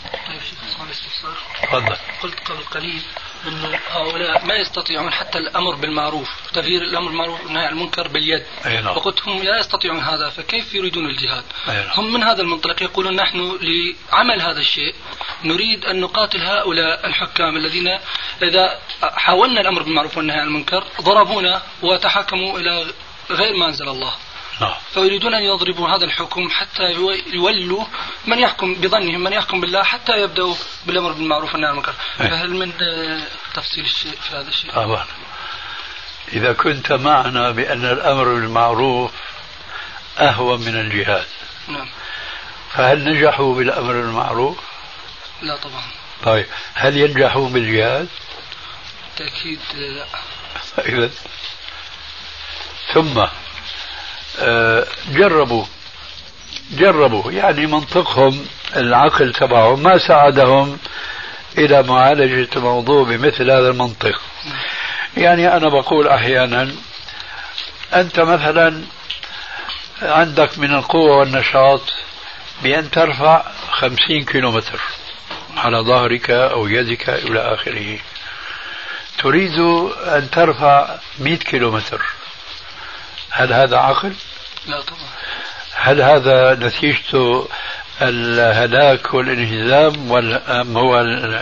قلت قبل قليل أن هؤلاء ما يستطيعون حتى الأمر بالمعروف، تغيير الأمر بالمعروف والنهي عن المنكر باليد. وقلت هم لا يستطيعون هذا، فكيف يريدون الجهاد؟ هم من هذا المنطلق يقولون نحن لعمل هذا الشيء نريد أن نقاتل هؤلاء الحكام الذين إذا حاولنا الأمر بالمعروف والنهي عن المنكر ضربونا وتحكموا إلى غير ما أنزل الله. فيريدون أن يضربوا هذا الحكم حتى يولوا من يحكم بظنهم من يحكم بالله حتى يبدأوا بالأمر بالمعروف والنهي عن المنكر. فهل من تفصيل الشيء في هذا الشيء؟ طبعا. إذا كنت معنا بأن الأمر بالمعروف أهون من الجهاد، نعم، فهل نجحوا بالأمر بالمعروف؟ لا طبعا. طيب هل ينجحوا بالجهاد؟ تأكيد لا. إذن ثم جربوا يعني منطقهم العقل تبعهم ما ساعدهم إلى معالجة الموضوع بمثل هذا المنطق. يعني أنا بقول أحيانا أنت مثلا عندك من القوة والنشاط بأن ترفع 50 كيلومتر على ظهرك أو يدك إلى آخره، تريد أن ترفع 100 كيلومتر، هل هذا عقل؟ لا طبعا. هل هذا نتيجته الهلاك والانهزام أم هو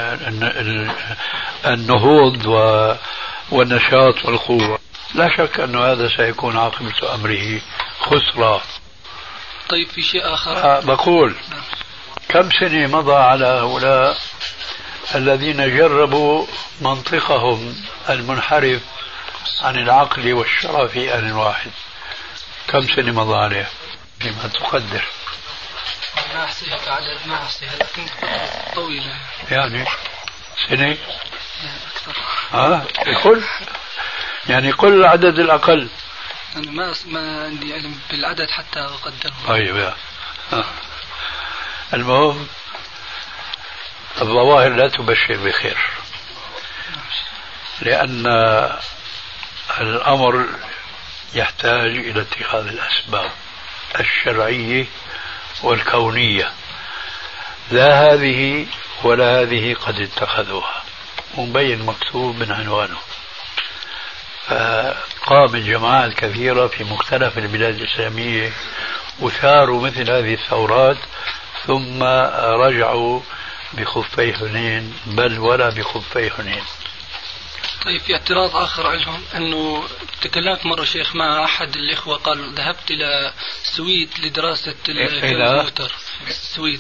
النهوض والنشاط والقوة؟ لا شك أن هذا سيكون عاقبة أمره خسرة. طيب في شيء آخر بقول كم سنة مضى على هؤلاء الذين جربوا منطقهم المنحرف عن العقل والشرع في آن واحد؟ كم سنة مضى عليه فيما تقدر؟ ما أحصيها كعدد، ما أحصيها، لكن طويلة يعني سنة أكثر. يقول يعني قل العدد الأقل. أنا ما عندي علم بالعدد حتى أقدره. طيب يا المهم الظواهر لا تبشر بخير، لأن الأمر يحتاج إلى اتخاذ الأسباب الشرعية والكونية. لا هذه ولا هذه قد اتخذوها، مبين مكتوب من عنوانه. فقام الجماعات كثيرة في مختلف البلاد الإسلامية وثاروا مثل هذه الثورات، ثم رجعوا بخفي حنين، بل ولا بخفي حنين. طيب، في اعتراض آخر عندهم أنه تكلمت مرة شيخ مع أحد الإخوة قال ذهبت إلى السويد لدراسة الكمبيوتر. السويد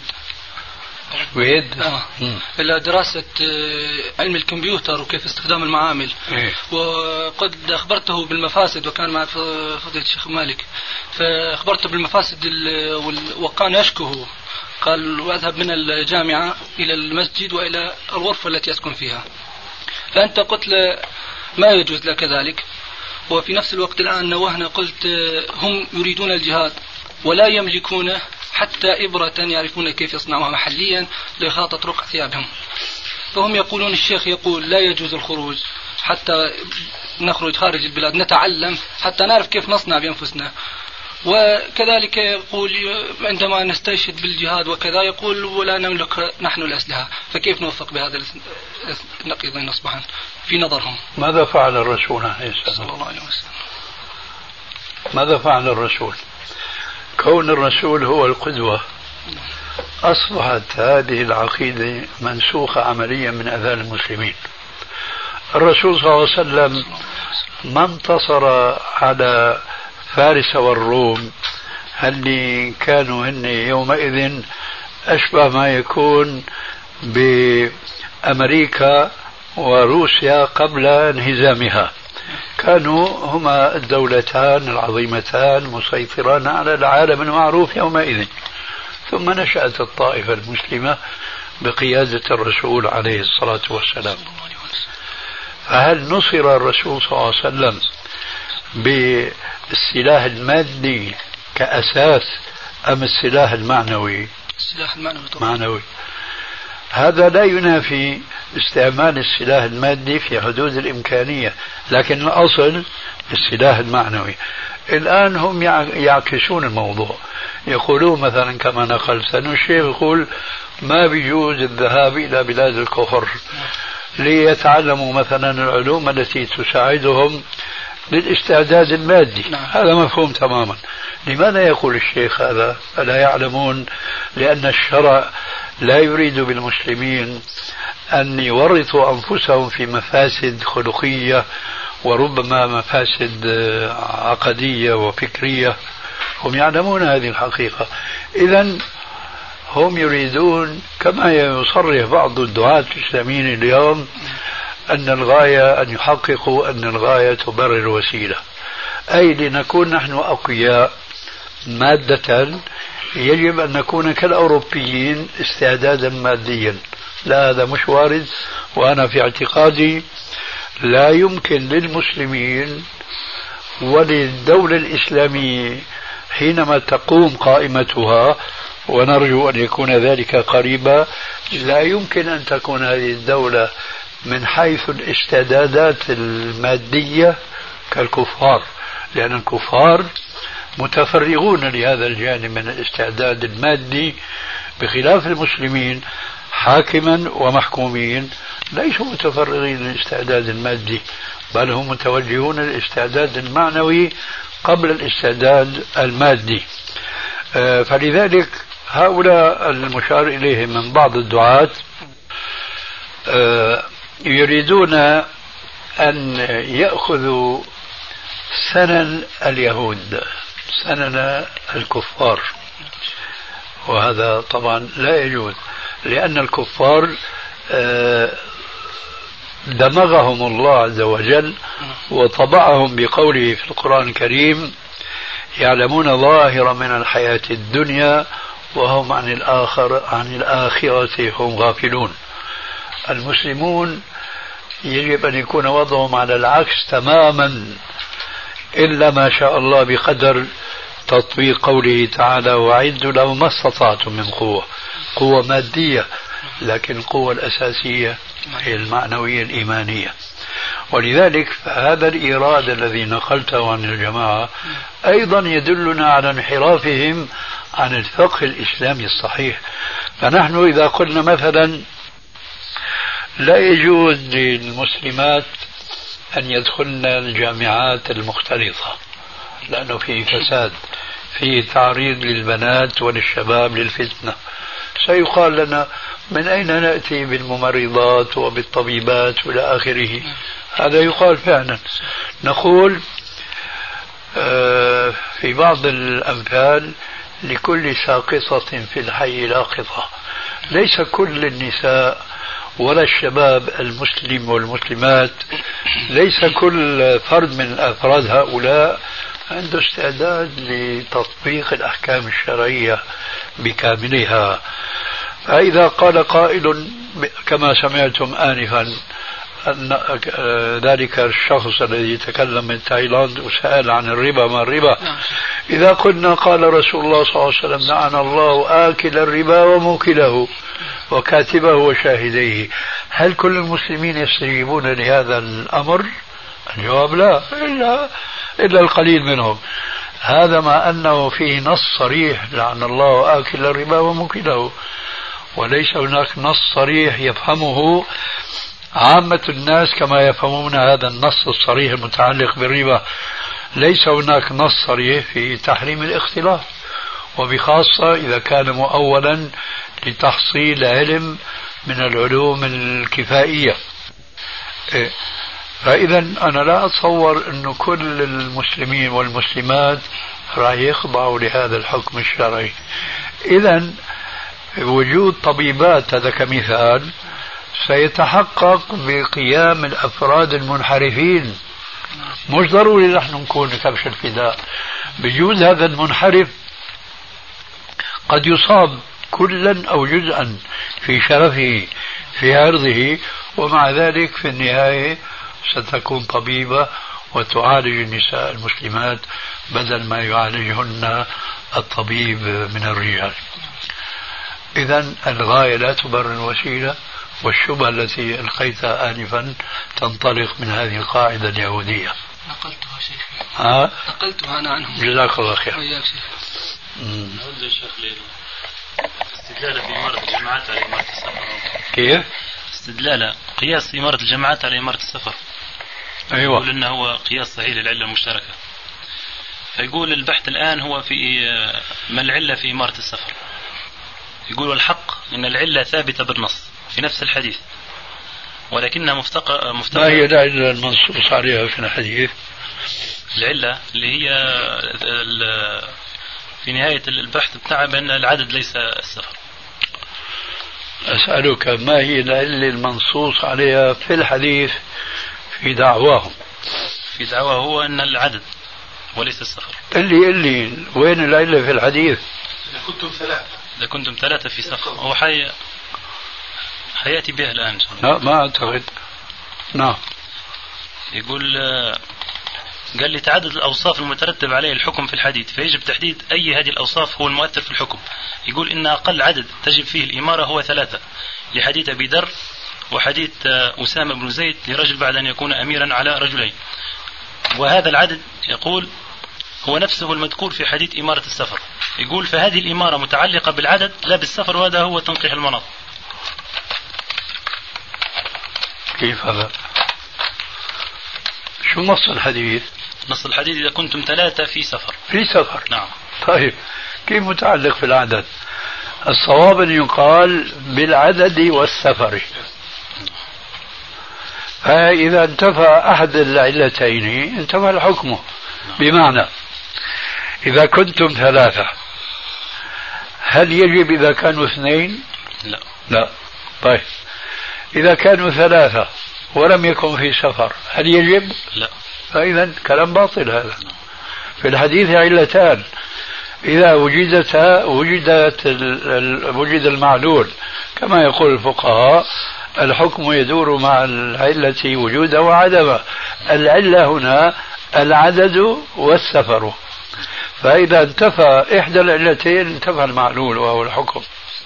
إلى دراسة علم الكمبيوتر وكيف استخدام المعامل. وقد أخبرته بالمفاسد، وكان مع فضيلة الشيخ مالك، فأخبرته بالمفاسد وكان يشكوه. قال وأذهب من الجامعة إلى المسجد وإلى الغرفة التي أسكن فيها. فأنت قلت ما يجوز لك ذلك، وفي نفس الوقت الآن نوهنا قلت هم يريدون الجهاد ولا يملكون حتى إبرة يعرفون كيف يصنعوها محليا لإخاطة رقع ثيابهم. فهم يقولون الشيخ يقول لا يجوز الخروج حتى نخرج خارج البلاد نتعلم حتى نعرف كيف نصنع بأنفسنا. وكذلك يقول عندما نستشهد بالجهاد وكذا يقول ولا نملك نحن الأسلحة. فكيف نوفق بهذا النقيضين أصبحا في نظرهم؟ ماذا فعل الرسول عليه السلام صلى الله عليه وسلم؟ ماذا فعل الرسول؟ كون الرسول هو القدوة، أصبحت هذه العقيدة منسوخة عمليا من أذهان المسلمين. الرسول صلى الله عليه وسلم ما انتصر على فارس والروم اللي كانوا هن يومئذ أشبه ما يكون بأمريكا وروسيا قبل انهزامها. كانوا هما الدولتان العظيمتان مسيطران على العالم المعروف يومئذ. ثم نشأت الطائفة المسلمة بقيادة الرسول عليه الصلاة والسلام. فهل نصر الرسول صلى الله عليه وسلم بالسلاح المادي كأساس أم السلاح المعنوي؟ السلاح المعنوي. هذا لا ينافي استعمال السلاح المادي في حدود الإمكانية، لكن الأصل السلاح المعنوي. الآن هم يعكسون الموضوع، يقولون مثلا كما نقلت أن الشيخ يقول ما بيجوز الذهاب إلى بلاد الكفر ليتعلموا مثلا العلوم التي تساعدهم للاستعداد المادي. هذا مفهوم تماما. لماذا يقول الشيخ هذا؟ ألا يعلمون لأن الشرع لا يريد بالمسلمين أن يورطوا أنفسهم في مفاسد خلقية وربما مفاسد عقدية وفكرية. هم يعلمون هذه الحقيقة. إذن هم يريدون كما يصرح بعض الدعاة الإسلاميين اليوم أن الغاية أن يحققوا أن الغاية تبرر الوسيلة، أي لنكون نحن أقوياء مادة يجب أن نكون كالأوروبيين استعدادا ماديا. لا، هذا مش وارد. وأنا في اعتقادي لا يمكن للمسلمين وللدولة الإسلامية حينما تقوم قائمتها، ونرجو أن يكون ذلك قريبا، لا يمكن أن تكون هذه الدولة من حيث الاستعدادات المادية كالكفار، لأن الكفار متفرغون لهذا الجانب من الاستعداد المادي، بخلاف المسلمين حاكما ومحكومين ليسوا متفرغين للاستعداد المادي، بل هم متوجهون للاستعداد المعنوي قبل الاستعداد المادي. فلذلك هؤلاء المشار إليهم من بعض الدعاة يريدون أن يأخذوا سنن اليهود، سنن الكفار، وهذا طبعا لا يجوز، لأن الكفار دمغهم الله عز وجل وطبعهم بقوله في القرآن الكريم يعلمون ظاهرا من الحياة الدنيا وهم عن الآخرة هم غافلون. المسلمون يجب أن يكون وضعهم على العكس تماما، إلا ما شاء الله بقدر تطبيق قوله تعالى وأعدوا لهم ما استطعتم من قوة مادية، لكن القوة الأساسية هي المعنوية الإيمانية. ولذلك فهذا الإيراد الذي نقلته عن الجماعة أيضا يدلنا على انحرافهم عن الفقه الإسلامي الصحيح. فنحن إذا قلنا مثلا لا يجوز للمسلمات أن يدخلن الجامعات المختلطة لأنه فيه فساد، فيه تعريض للبنات وللشباب للفتنة، سيقال لنا من أين نأتي بالممرضات وبالطبيبات وإلى آخره. هذا يقال فعلا. نقول في بعض الأمثال لكل ساقطة في الحي لاقطة. ليس كل النساء ولا الشباب المسلم والمسلمات، ليس كل فرد من أفراد هؤلاء عنده استعداد لتطبيق الأحكام الشرعية بكاملها. فإذا قال قائل كما سمعتم آنفا أن ذلك الشخص الذي تكلم من تايلاند وسأل عن الربا ما الربا، إذا قلنا قال رسول الله صلى الله عليه وسلم لعن الله آكل الربا وموكله وكاتبه وشاهديه، هل كل المسلمين يستجيبون لهذا الأمر؟ الجواب لا، إلا القليل منهم. هذا ما أنه فيه نص صريح لعن الله آكل الربا وموكله، وليس هناك نص صريح يفهمه عامة الناس كما يفهمون هذا النص الصريح المتعلق بالربا. ليس هناك نص صريح في تحريم الاختلاط، وبخاصة إذا كان مؤولا لتحصيل علم من العلوم الكفائية. فإذا أنا لا أتصور أن كل المسلمين والمسلمات راح يخضعوا لهذا الحكم الشرعي. إذا وجود طبيبات هذا كمثال سيتحقق بقيام الأفراد المنحرفين. مش ضروري نحن نكون كبش الفداء، بجوز هذا المنحرف قد يصاب كلا أو جزءا في شرفه في عرضه، ومع ذلك في النهاية ستكون طبيبة وتعالج النساء المسلمات بدل ما يعالجهن الطبيب من الرجال. إذن الغاية لا تبرر الوسيلة، والشبهة التي ألقيتها آنفا تنطلق من هذه القاعدة اليهودية. نقلتها شيخ. نقلتها أنا عنهم. جزاك الله خير. وياك شيخ. أود الشيخ استدلال في إمارة الجماعات على إمارة السفر. كيف؟ استدلال قياس إمارة الجماعات على إمارة السفر. أيوة. يقول إنه هو قياس صحيح للعلة المشتركة. فيقول البحث الآن هو في ما العلة في إمارة السفر. يقول الحق إن العلة ثابتة بالنص في نفس الحديث، ولكنها مفتقرة. ما هي العلة المنصوص عليها في الحديث؟ العلة اللي هي في نهاية البحث بتاعها بأن العدد ليس السفر. أسألك ما هي العلة المنصوص عليها في الحديث في دعواهم؟ في دعواه هو أن العدد وليس السفر. اللي وين العلة في الحديث؟ إذا كنتم ثلاثة في سفر، هو حياتي بها الآن. لا ما أعتقد. نعم. يقول قال لي تعدد الأوصاف المترتب عليه الحكم في الحديث، فيجب تحديد أي هذه الأوصاف هو المؤثر في الحكم. يقول إن أقل عدد تجب فيه الإمارة هو 3، لحديث أبي ذر وحديث أسامة بن زيد لرجل بعد أن يكون أميرا على رجلين. وهذا العدد يقول هو نفسه المذكور في حديث إمارة السفر. يقول فهذه الإمارة متعلقة بالعدد لا بالسفر، وهذا هو تنقيح المناط. كيف هذا؟ شو نص الحديث؟ نص الحديث إذا كنتم 3 في سفر. في سفر. نعم. طيب كيف متعلق في العدد؟ الصواب أن يقال بالعدد والسفر. فإذا انتفى أحد العلتين انتفى الحكم. بمعنى إذا كنتم 3 هل يجب إذا كانوا 2؟ لا. طيب إذا كانوا 3 ولم يكن في سفر هل يجب؟ لا. فإذا كلام باطل هذا. في الحديث علتان، إذا وجد المعلول كما يقول الفقهاء الحكم يدور مع العلة وجودا وعدما. العلة هنا العدد والسفر، فإذا انتفى إحدى العلتين انتفى المعلول وهو الحكم.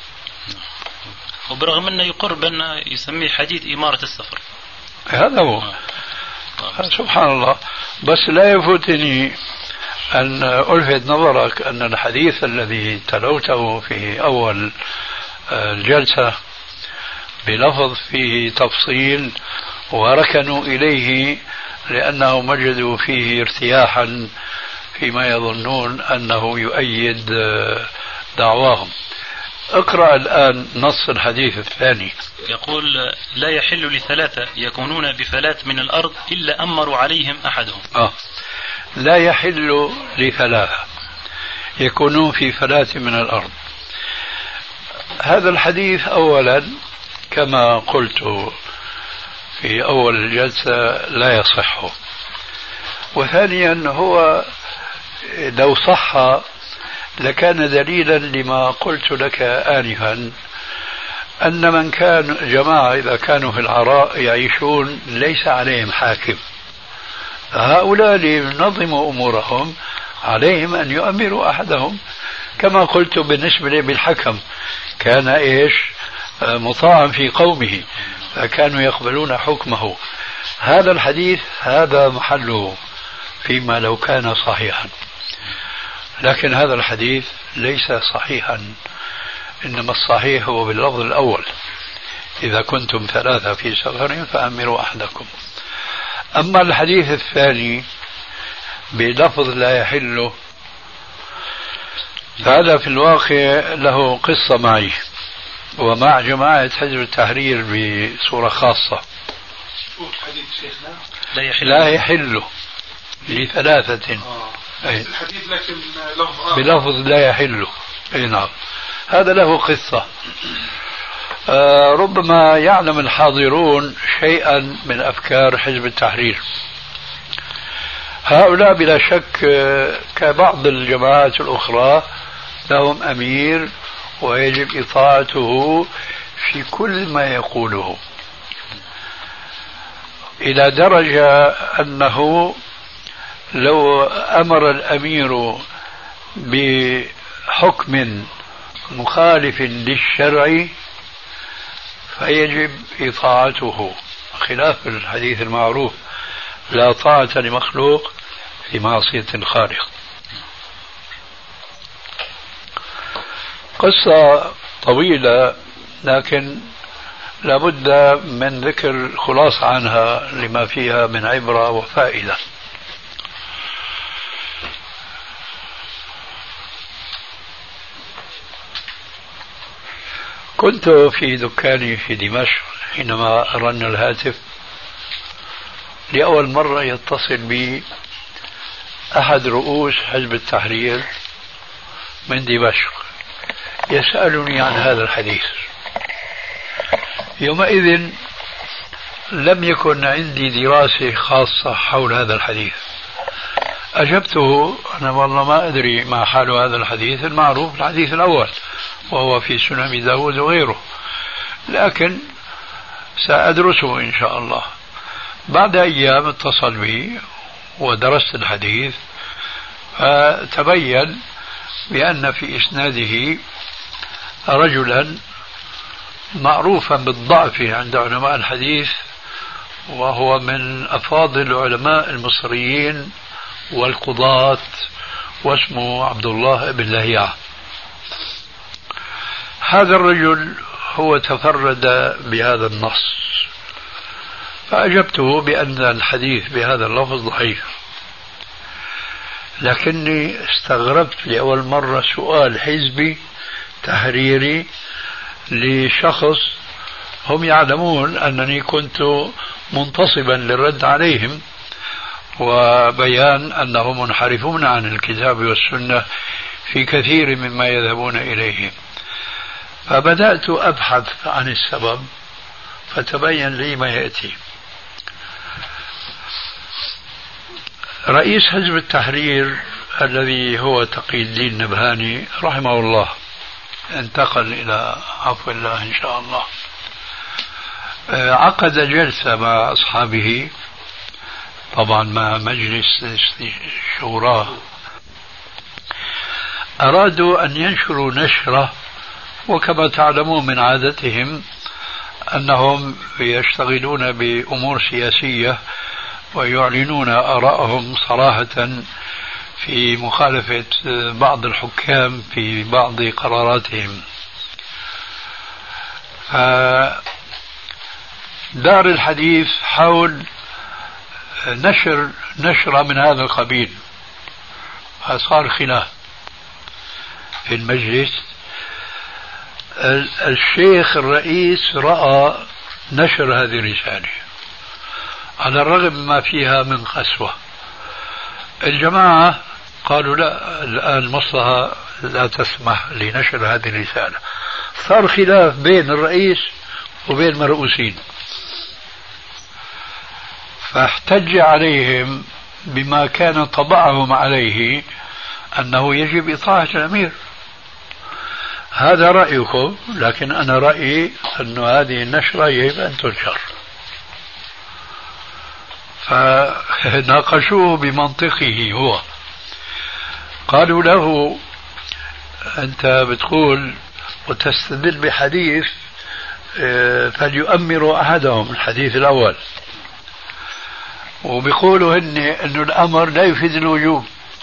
وبرغم أنه يقر بأن يسميه حديث إمارة السفر. هذا هو. سبحان الله. بس لا يفوتني أن ألفت نظرك أن الحديث الذي تلوته في أول الجلسة بلفظ فيه تفصيل وركنوا إليه لأنهم وجدوا فيه ارتياحا فيما يظنون أنه يؤيد دعواهم. اقرأ الآن نص الحديث الثاني. يقول: لا يحل لثلاثة يكونون بفلاة من الأرض إلا أمروا عليهم أحدهم. لا يحل لثلاثة يكونون في فلاة من الأرض. هذا الحديث أولا كما قلت في أول الجلسة لا يصح، وثانيا هو لو صح لكان دليلا لما قلت لك آنفا أن من كان جماعة إذا كانوا في العراء يعيشون ليس عليهم حاكم، هؤلاء لينظموا أمورهم عليهم أن يؤمروا أحدهم، كما قلت بالنسبة للحكم كان مطاعا في قومه فكانوا يقبلون حكمه. هذا الحديث هذا محله فيما لو كان صحيحا، لكن هذا الحديث ليس صحيحا، إنما الصحيح هو باللفظ الأول: إذا كنتم ثلاثة في سفر فأمروا أحدكم. أما الحديث الثاني بلفظ لا يحل فهذا في الواقع له قصة معي ومع جماعة حزب التحرير بصورة خاصة. لا يحل لثلاثة الحديث لكن بلفظ لا يحل. نعم، هذا له قصة. ربما يعلم الحاضرون شيئا من أفكار حزب التحرير. هؤلاء بلا شك كبعض الجماعات الأخرى لهم أمير ويجب إطاعته في كل ما يقوله، إلى درجة أنه لو أمر الأمير بحكم مخالف للشرع فيجب إطاعته، خلاف الحديث المعروف: لا طاعة لمخلوق في معصية الخالق. قصة طويلة لكن لابد من ذكر خلاصة عنها لما فيها من عبرة وفائدة. كنت في دكاني في دمشق حينما رن الهاتف، لأول مرة يتصل بي أحد رؤوس حزب التحرير من دمشق يسألني عن هذا الحديث. يومئذ لم يكن عندي دراسة خاصة حول هذا الحديث. أجبته: أنا والله ما أدري ما حال هذا الحديث، المعروف الحديث الأول وهو في سنن داود وغيره، لكن سأدرسه إن شاء الله. بعد أيام اتصل بي ودرست الحديث فتبين بأن في إسناده رجلا معروفا بالضعف عند علماء الحديث، وهو من أفاضل العلماء المصريين والقضاة، واسمه عبد الله بن لهيعة. هذا الرجل هو تفرد بهذا النص، فأجبته بأن الحديث بهذا اللفظ ضعيف، لكني استغربت لأول مرة سؤال حزبي تحريري لشخص هم يعلمون أنني كنت منتصبا للرد عليهم وبيان أنهم منحرفون عن الكتاب والسنة في كثير مما يذهبون إليه. فبدأت أبحث عن السبب فتبين لي ما يأتي. رئيس حزب التحرير الذي هو تقي الدين نبهاني رحمه الله انتقل إلى عفو الله إن شاء الله، عقد جلسة مع أصحابه، طبعا مع مجلس شوراه، أرادوا أن ينشروا نشرة، وكما تعلمون من عادتهم أنهم يشتغلون بأمور سياسية ويعلنون آراءهم صراحة في مخالفة بعض الحكام في بعض قراراتهم. دار الحديث حول نشرة من هذا القبيل، فصار خلاف في المجلس. الشيخ الرئيس رأى نشر هذه الرسالة على الرغم ما فيها من قسوة. الجماعة قالوا لا، الآن المصلحة لا تسمح لنشر هذه الرسالة. صار خلاف بين الرئيس وبين المرؤوسين، فاحتج عليهم بما كان طبعهم عليه أنه يجب إطاعة الأمير. هذا رأيكم، لكن أنا رأيي أن هذه النشرة يجب أن تنشر. فناقشوه بمنطقه هو، قالوا له أنت بتقول وتستدل بحديث فليؤمروا أحدهم، الحديث الأول، وبيقولوا أنه الأمر لا يفيد الوجوب.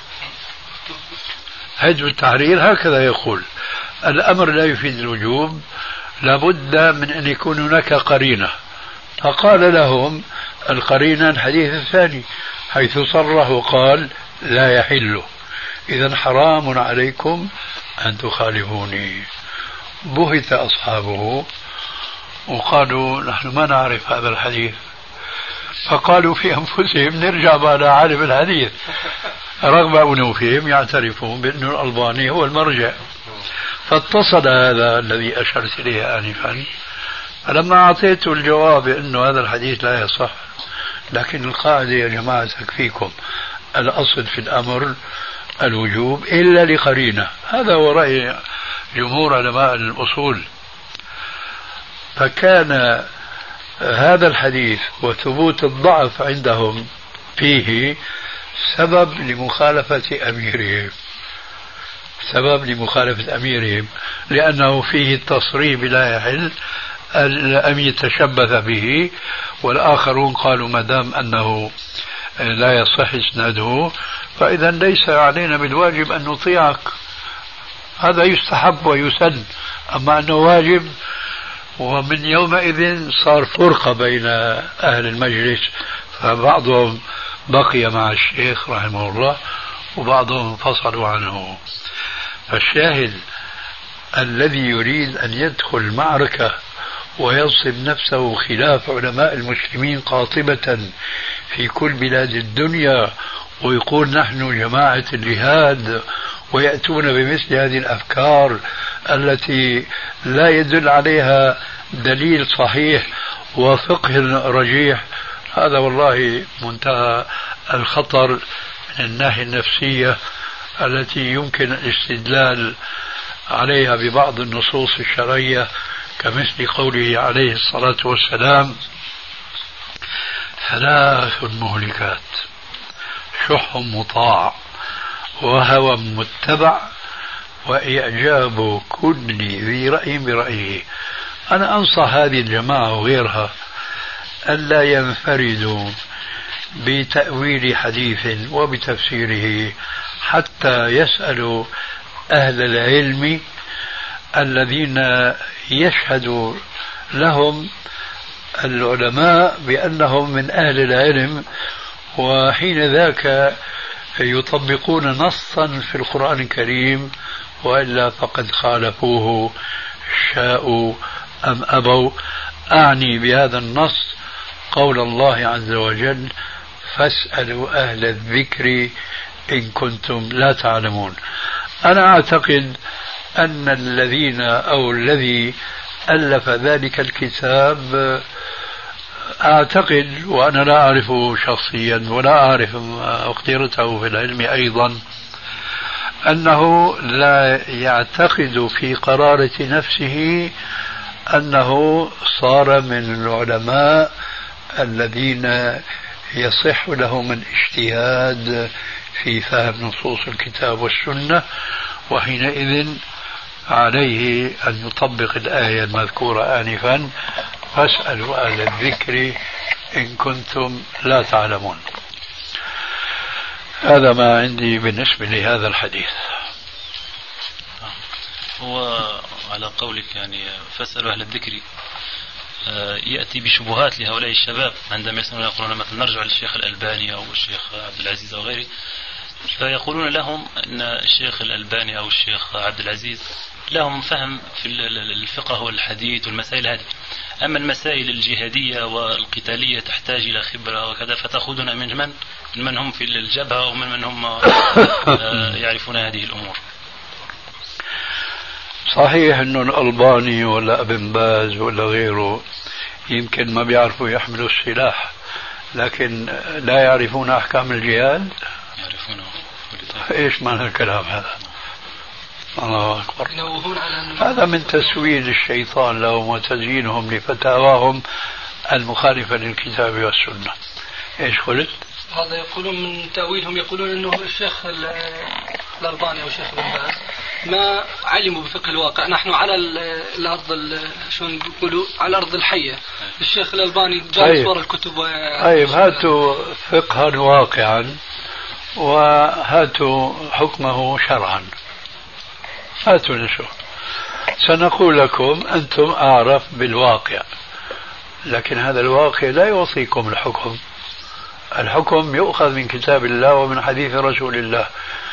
حزب التحرير هكذا يقول، الأمر لا يفيد الوجوب، لابد من أن يكون هناك قرينة. فقال لهم القرينة الحديث الثاني حيث صرح وقال لا يحل، إذن حرام عليكم أن تخالفوني. بهت أصحابه وقالوا نحن ما نعرف هذا الحديث. فقالوا في أنفسهم نرجع بعد عالم الحديث، رغم أنوفهم يعترفون بأن الألباني هو المرجع. فاتصل هذا الذي أشرت إليه آنفا، فلما أعطيته الجواب أنه هذا الحديث لا يصح، لكن القاعدة يا جماعة تكفيكم، الأصل في الأمر الوجوب إلا لقرينة. هذا هو رأي جمهور علماء الأصول. فكان هذا الحديث وثبوت الضعف عندهم فيه سبب لمخالفة أميرهم، لأنه فيه التصريح بلا يحل، الأمير تشبث به، والآخرون قالوا ما دام أنه لا يصح إسناده فإذا ليس علينا بالواجب أن نطيعك. هذا يستحب ويسن، أما أنه واجب. ومن يومئذ صار فرقة بين أهل المجلس، فبعضهم بقي مع الشيخ رحمه الله وبعضهم انفصلوا عنه. فالشاهد الذي يريد أن يدخل معركة وينصب نفسه خلاف علماء المسلمين قاطبة في كل بلاد الدنيا ويقول نحن جماعة الجهاد، ويأتون بمثل هذه الأفكار التي لا يدل عليها دليل صحيح وفقه رجيح، هذا والله منتهى الخطر من الناحية النفسية التي يمكن الاستدلال عليها ببعض النصوص الشرعية، كمثل قوله عليه الصلاة والسلام: 3 مهلكات، شح مطاع، وهوى متبع، وإعجاب كل ذي رأي برأيه. أنا أنصح هذه الجماعة وغيرها ألا ينفردوا بتأويل حديث وبتفسيره، حتى يسألوا أهل العلم الذين يشهد لهم العلماء بأنهم من أهل العلم، وحين ذاك يطبقون نصا في القرآن الكريم، وإلا فقد خالفوه شاءوا أم أبوا. أعني بهذا النص قول الله عز وجل: فاسألوا أهل الذكر إن كنتم لا تعلمون. أنا أعتقد أن الذين أو الذي ألف ذلك الكتاب، أعتقد وأنا لا أعرفه شخصيا ولا أعرف مقدرته في العلم أيضا، أنه لا يعتقد في قرارة نفسه أنه صار من العلماء الذين يصح لهم الاجتهاد في فهم نصوص الكتاب والسنة، وحينئذ عليه أن يطبق الآية المذكورة آنفا: فاسألوا أهل الذكر إن كنتم لا تعلمون. هذا ما عندي بالنسبة لهذا الحديث. هو على قولك يعني فاسألوا أهل الذكر، يأتي بشبهات لهؤلاء الشباب عندما يقولون مثلا نرجع للشيخ الألباني أو الشيخ عبد العزيز أو غيره، فيقولون لهم أن الشيخ الألباني أو الشيخ عبد العزيز لهم فهم في الفقه والحديث والمسائل هذه، أما المسائل الجهادية والقتالية تحتاج إلى خبرة وكذا، فتأخذون من هم في الجبهة ومن هم يعرفون هذه الأمور. صحيح أنه الألباني ولا ابن باز ولا غيره يمكن ما بيعرفوا يحملوا السلاح، لكن لا يعرفون أحكام الجهاد. يعرفونه. إيش معنى الكلام هذا؟ الله أكبر. هذا من تسويد الشيطان لهم وتزيينهم لفتاواهم المخالفة للكتاب والسنة. إيش قلت؟ هذا يقولون من تأويلهم، يقولون أنه الشيخ الألباني أو الشيخ ابن باز ما علموا بفقه الواقع. نحن على الأرض شلون بيقولوا على الأرض الحية، الشيخ الألباني جالس ورا الكتب. طيب هاتوا فقها واقعا وهاتوا حكمه شرعا، هاتوا نشوف. سنقول لكم أنتم أعرف بالواقع، لكن هذا الواقع لا يوصيكم الحكم. الحكم يؤخذ من كتاب الله ومن حديث رسول الله.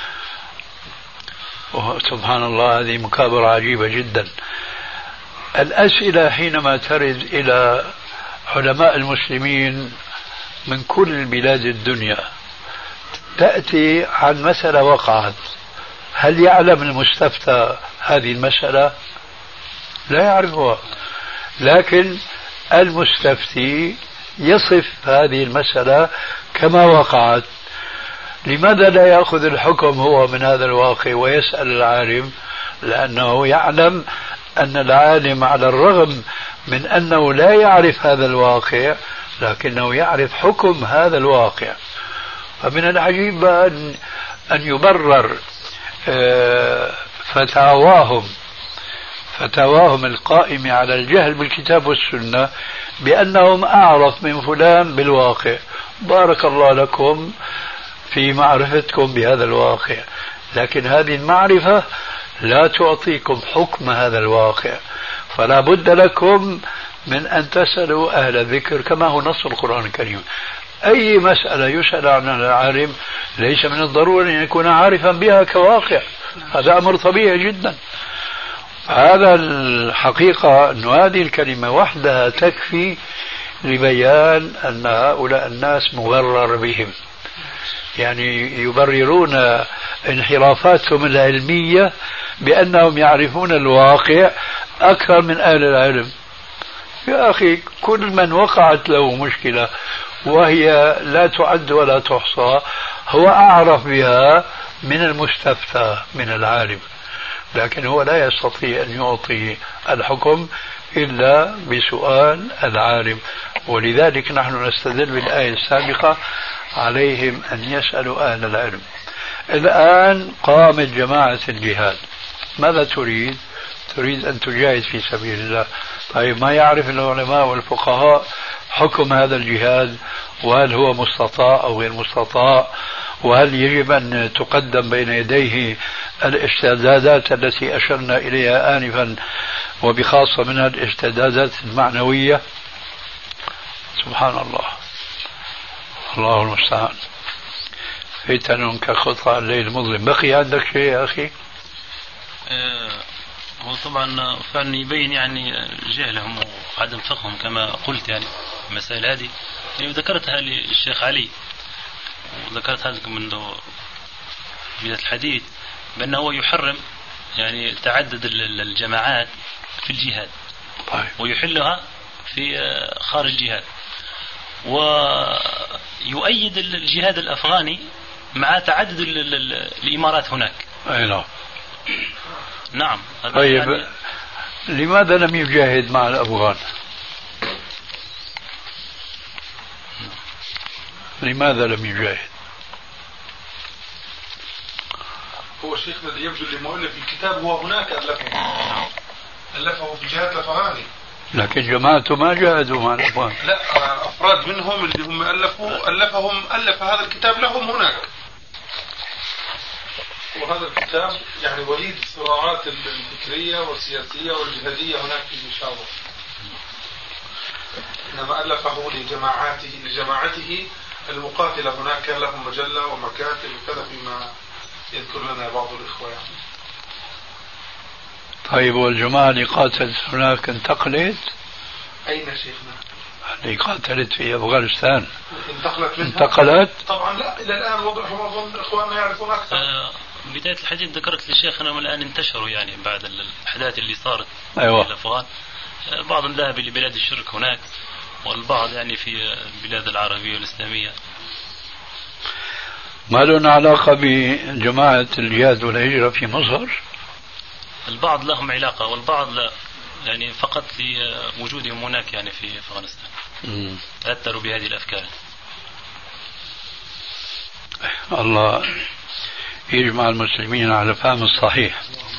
سبحان الله، هذه مكابرة عجيبة جدا. الأسئلة حينما ترد إلى علماء المسلمين من كل بلاد الدنيا تأتي عن مسألة وقعت، هل يعلم المستفتى هذه المسألة؟ لا يعرفها، لكن المستفتي يصف هذه المسألة كما وقعت. لماذا لا يأخذ الحكم هو من هذا الواقع ويسأل العالم؟ لأنه يعلم أن العالم على الرغم من أنه لا يعرف هذا الواقع لكنه يعرف حكم هذا الواقع. فمن العجيب أن يبرر فتاواهم القائمة على الجهل بالكتاب والسنة بأنهم أعرف من فلان بالواقع. بارك الله لكم في معرفتكم بهذا الواقع، لكن هذه المعرفة لا تعطيكم حكم هذا الواقع، فلا بد لكم من أن تسألوا أهل الذكر كما هو نص القرآن الكريم. أي مسألة يسأل عنها العالم ليس من الضروري أن يكون عارفا بها كواقع، هذا أمر طبيعي جدا. هذا الحقيقة أن هذه الكلمة وحدها تكفي لبيان أن هؤلاء الناس مغرر بهم، يعني يبررون انحرافاتهم العلمية بأنهم يعرفون الواقع أكثر من أهل العلم. يا أخي، كل من وقعت له مشكلة وهي لا تعد ولا تحصى هو أعرف بها من المستفتى من العالم، لكن هو لا يستطيع أن يعطي الحكم إلا بسؤال العالم. ولذلك نحن نستدل بالآية السابقة عليهم أن يسألوا أهل العلم. الآن قامت جماعة الجهاد، ماذا تريد؟ تريد أن تجاهد في سبيل الله. طيب ما يعرف العلماء والفقهاء حكم هذا الجهاد، وهل هو مستطاع أو غير مستطاع، وهل يجب أن تقدم بين يديه الاستعدادات التي أشرنا إليها آنفا، وبخاصة منها الاستعدادات المعنوية. سبحان الله، الله المستعان. فتن كقطع الليل المظلم. بقي عندك شيء يا أخي؟ هو طبعا فعلا يبين يعني جهلهم وعدم فقههم كما قلت يعني المسائل هذه، يعني ذكرتها للشيخ علي وذكرت هذا منذ بداية الحديث بأنه يحرم يعني تعدد الجماعات في الجهاد ويحلها في خارج الجهاد، ويؤيد الجهاد الأفغاني مع تعدد الإمارات هناك. أي نعم. نعم. طيب يعني لماذا لم يجاهد مع الأفغان؟ لماذا لم يجاهد؟ هو شيخنا اللي يبدو لمؤلف الكتاب هو هناك ألفه في جهاد الأفغاني، لكن جماعته ما جاهدوا مع الأفغان. لا، أفراد منهم اللي هم ألف هذا الكتاب لهم هناك، وهذا الكتاب يعني وليد الصراعات الفكرية والسياسية والجهادية هناك في بيشاور، إنما ألفه لجماعته المقاتلة هناك، كان لهم مجلة ومكاتب وكذا فيما يذكر لنا بعض الإخوة يعني. طيب والجماعة اللي قاتلت هناك انتقلت؟ أين شيخنا؟ اللي قاتلت في أفغانستان انتقلت طبعا لا، إلى الآن وضعهم أظن إخواننا يعرفون أكثر. بداية الحديث ذكرت للشيخ أنهم الآن انتشروا يعني بعد الأحداث اللي صارت أيوة. في الأفغان، بعض ذهب لبلاد الشرك هناك والبعض يعني في البلاد العربية والإسلامية. ما لنا علاقة بجماعة الجهاد والهجرة في مصر؟ البعض لهم علاقة والبعض لا، يعني فقط لوجودهم هناك يعني في أفغانستان تأثروا بهذه الأفكار. الله يجمع المسلمين على الفهم الصحيح.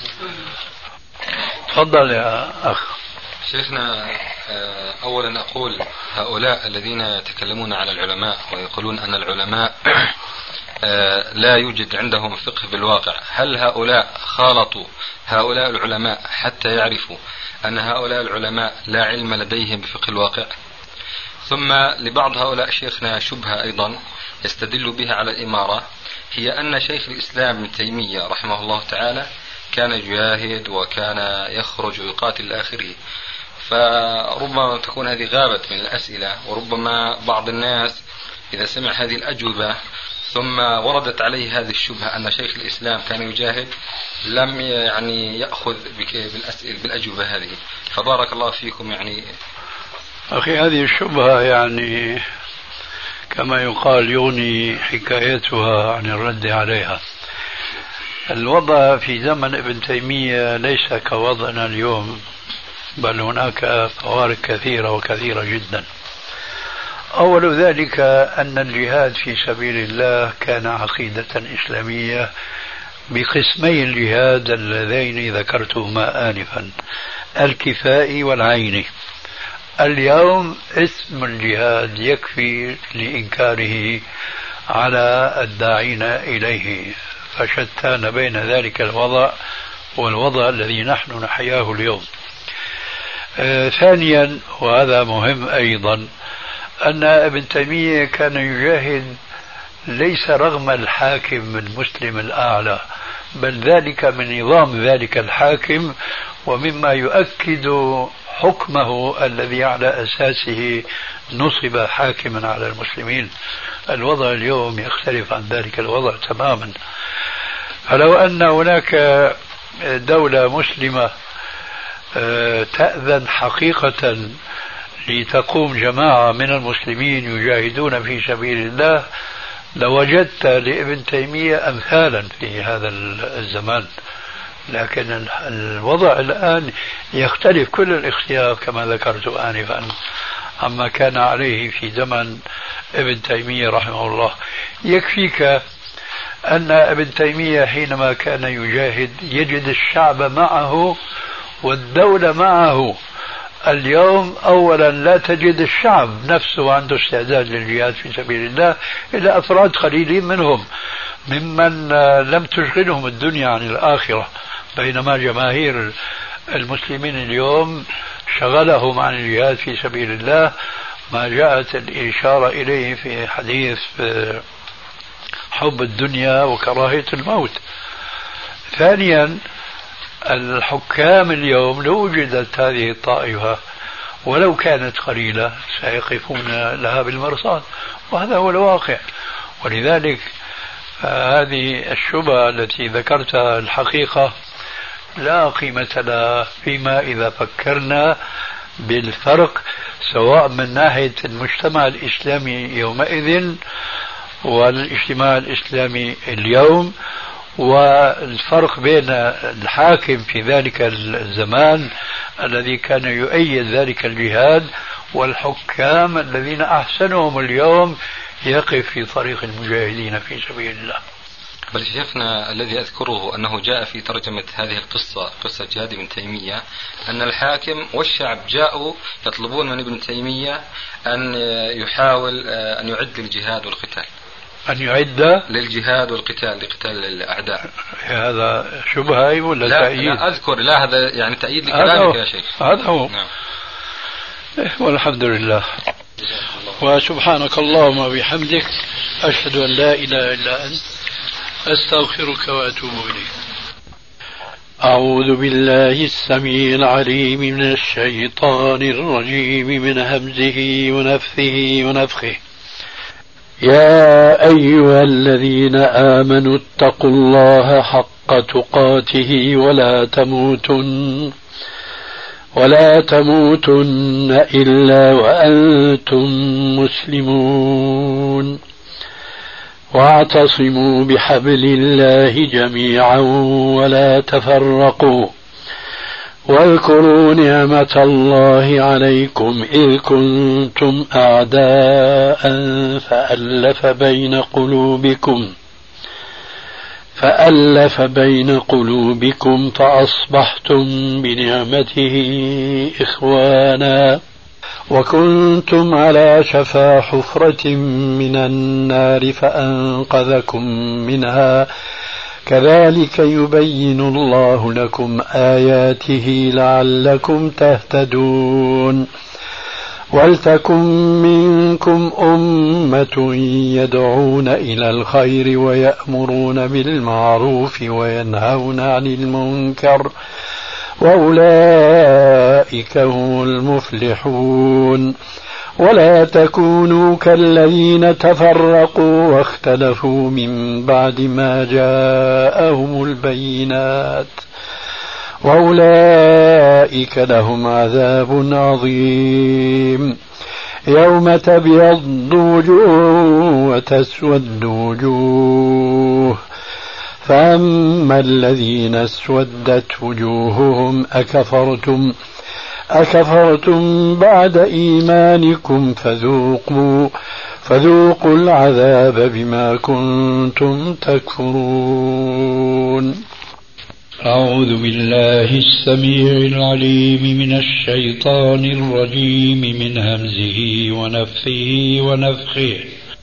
تفضل يا أخ. شيخنا، أولا أقول هؤلاء الذين يتكلمون على العلماء ويقولون أن العلماء لا يوجد عندهم فقه بالواقع، هل هؤلاء خالطوا هؤلاء العلماء حتى يعرفوا أن هؤلاء العلماء لا علم لديهم بفقه الواقع؟ ثم لبعض هؤلاء شيخنا شبهة أيضا يستدل بها على الإمارة، هي أن شيخ الإسلام ابن تيمية رحمه الله تعالى كان يجاهد وكان يخرج ويقاتل آخره، فربما تكون هذه غابت من الأسئلة، وربما بعض الناس إذا سمع هذه الأجوبة ثم وردت عليه هذه الشبهة أن شيخ الإسلام كان يجاهد لم يعني يأخذ بالأجوبة هذه. فبارك الله فيكم. يعني أخي هذه الشبهة يعني كما يقال يغني حكايتها عن الرد عليها. الوضع في زمن ابن تيمية ليس كوضعنا اليوم، بل هناك فوارق كثيرة وكثيرة جدا. أول ذلك أن الجهاد في سبيل الله كان عقيدة إسلامية بقسمي الجهاد اللذين ذكرتهما آنفا، الكفائي والعيني. اليوم اسم الجهاد يكفي لإنكاره على الداعين إليه، فشتان بين ذلك الوضع والوضع الذي نحن نحياه اليوم. ثانيا وهذا مهم أيضا، أن ابن تيمية كان يجاهد ليس رغم الحاكم المسلم الأعلى، بل ذلك من نظام ذلك الحاكم ومما يؤكد حكمه الذي على أساسه نصب حاكما على المسلمين. الوضع اليوم يختلف عن ذلك الوضع تماما. فلو أن هناك دولة مسلمة تأذن حقيقة لتقوم جماعة من المسلمين يجاهدون في سبيل الله لوجدت لابن تيمية أمثالا في هذا الزمان، لكن الوضع الآن يختلف كل الاختلاف كما ذكرت آنفا عما كان عليه في زمن ابن تيمية رحمه الله. يكفيك أن ابن تيمية حينما كان يجاهد يجد الشعب معه والدولة معه. اليوم أولا لا تجد الشعب نفسه عنده استعداد للجهاد في سبيل الله إلا أفراد قليلين منهم ممن لم تشغلهم الدنيا عن الآخرة، بينما جماهير المسلمين اليوم شغلهم عن الجهاد في سبيل الله ما جاءت الإشارة إليه في حديث حب الدنيا وكراهية الموت. ثانيا الحكام اليوم لو وجدت هذه الطائفة ولو كانت قليلة سيقفون لها بالمرصاد، وهذا هو الواقع. ولذلك هذه الشبهة التي ذكرتها الحقيقة لا قيمة لها فيما إذا فكرنا بالفرق سواء من ناحية المجتمع الإسلامي يومئذ والاجتماع الإسلامي اليوم، والفرق بين الحاكم في ذلك الزمان الذي كان يؤيد ذلك الجهاد والحكام الذين أحسنهم اليوم يقف في طريق المجاهدين في سبيل الله. بل شيخنا الذي أذكره أنه جاء في ترجمة هذه القصة، قصة جهاد ابن تيمية، أن الحاكم والشعب جاءوا يطلبون من ابن تيمية أن يحاول أن يعد الجهاد والقتال، أن يعد للجهاد والقتال لقتال الأعداء. هذا شبهة ولا تأييد؟ لا أذكر، لا هذا يعني تأييد لكلامك يا شيخ. هذا هو. نعم. والحمد لله. وسبحانك اللهم وبحمدك أشهد أن لا إله إلا أنت أستغفرك وأتوب إليك. أعوذ بالله السميع العليم من الشيطان الرجيم من همزه ونفثه ونفخه. يا أيها الذين آمنوا اتقوا الله حق تقاته ولا تموتن إلا وأنتم مسلمون واعتصموا بحبل الله جميعا ولا تفرقوا واذكروا نعمة الله عليكم إذ كنتم أعداء فألف بين قلوبكم فأصبحتم بنعمته إخوانا وكنتم على شفا حفرة من النار فأنقذكم منها كذلك يبين الله لكم آياته لعلكم تهتدون ولتكن منكم أمة يدعون إلى الخير ويأمرون بالمعروف وينهون عن المنكر وأولئك هم المفلحون ولا تكونوا كالذين تفرقوا واختلفوا من بعد ما جاءهم البينات وأولئك لهم عذاب عظيم يوم تبيض وجوه وتسود وجوه فأما الذين اسودت وجوههم أكفرتم بعد إيمانكم فذوقوا العذاب بما كنتم تكفرون. أعوذ بالله السميع العليم من الشيطان الرجيم من همزه ونفثه ونفخه.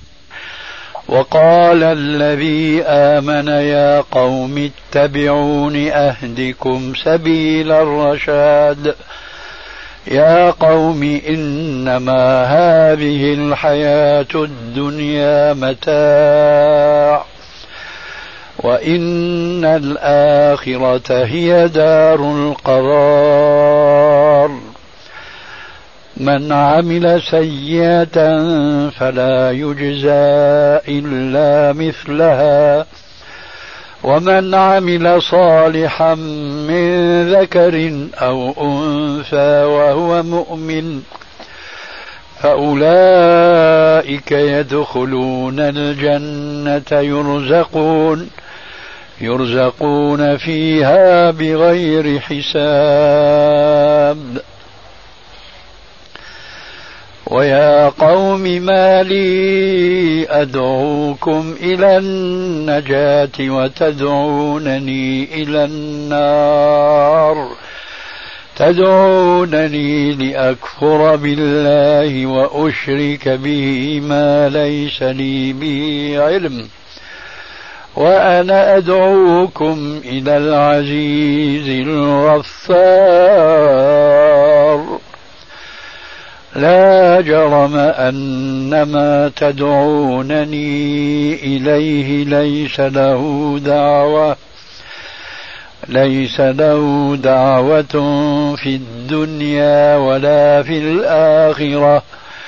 وقال الذي آمن يا قوم اتبعون أهدكم سبيل الرشاد يا قوم إنما هذه الحياة الدنيا متاع وإن الآخرة هي دار القرار من عمل سيئة فلا يجزى إلا مثلها ومن عمل صالحا من ذكر أو أنثى وهو مؤمن فأولئك يدخلون الجنة يرزقون فيها بغير حساب. ويا قوم ما لي أدعوكم إلى النجاة وتدعونني إلى النار تدعونني لأكفر بالله وأشرك به ما ليس لي به علم وأنا أدعوكم إلى العزيز الغفار لا جرم أن ما تدعونني إليه ليس له دعوة في الدنيا ولا في الآخرة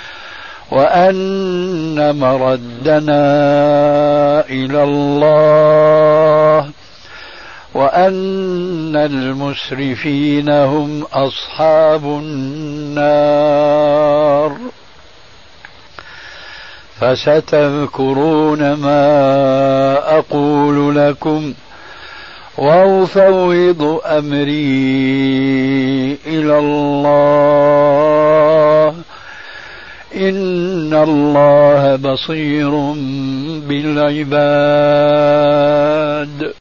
وأن مردنا إلى الله وأن المسرفين هم أصحاب النار فستذكرون ما أقول لكم وأفوض أمري إلى الله إن الله بصير بالعباد.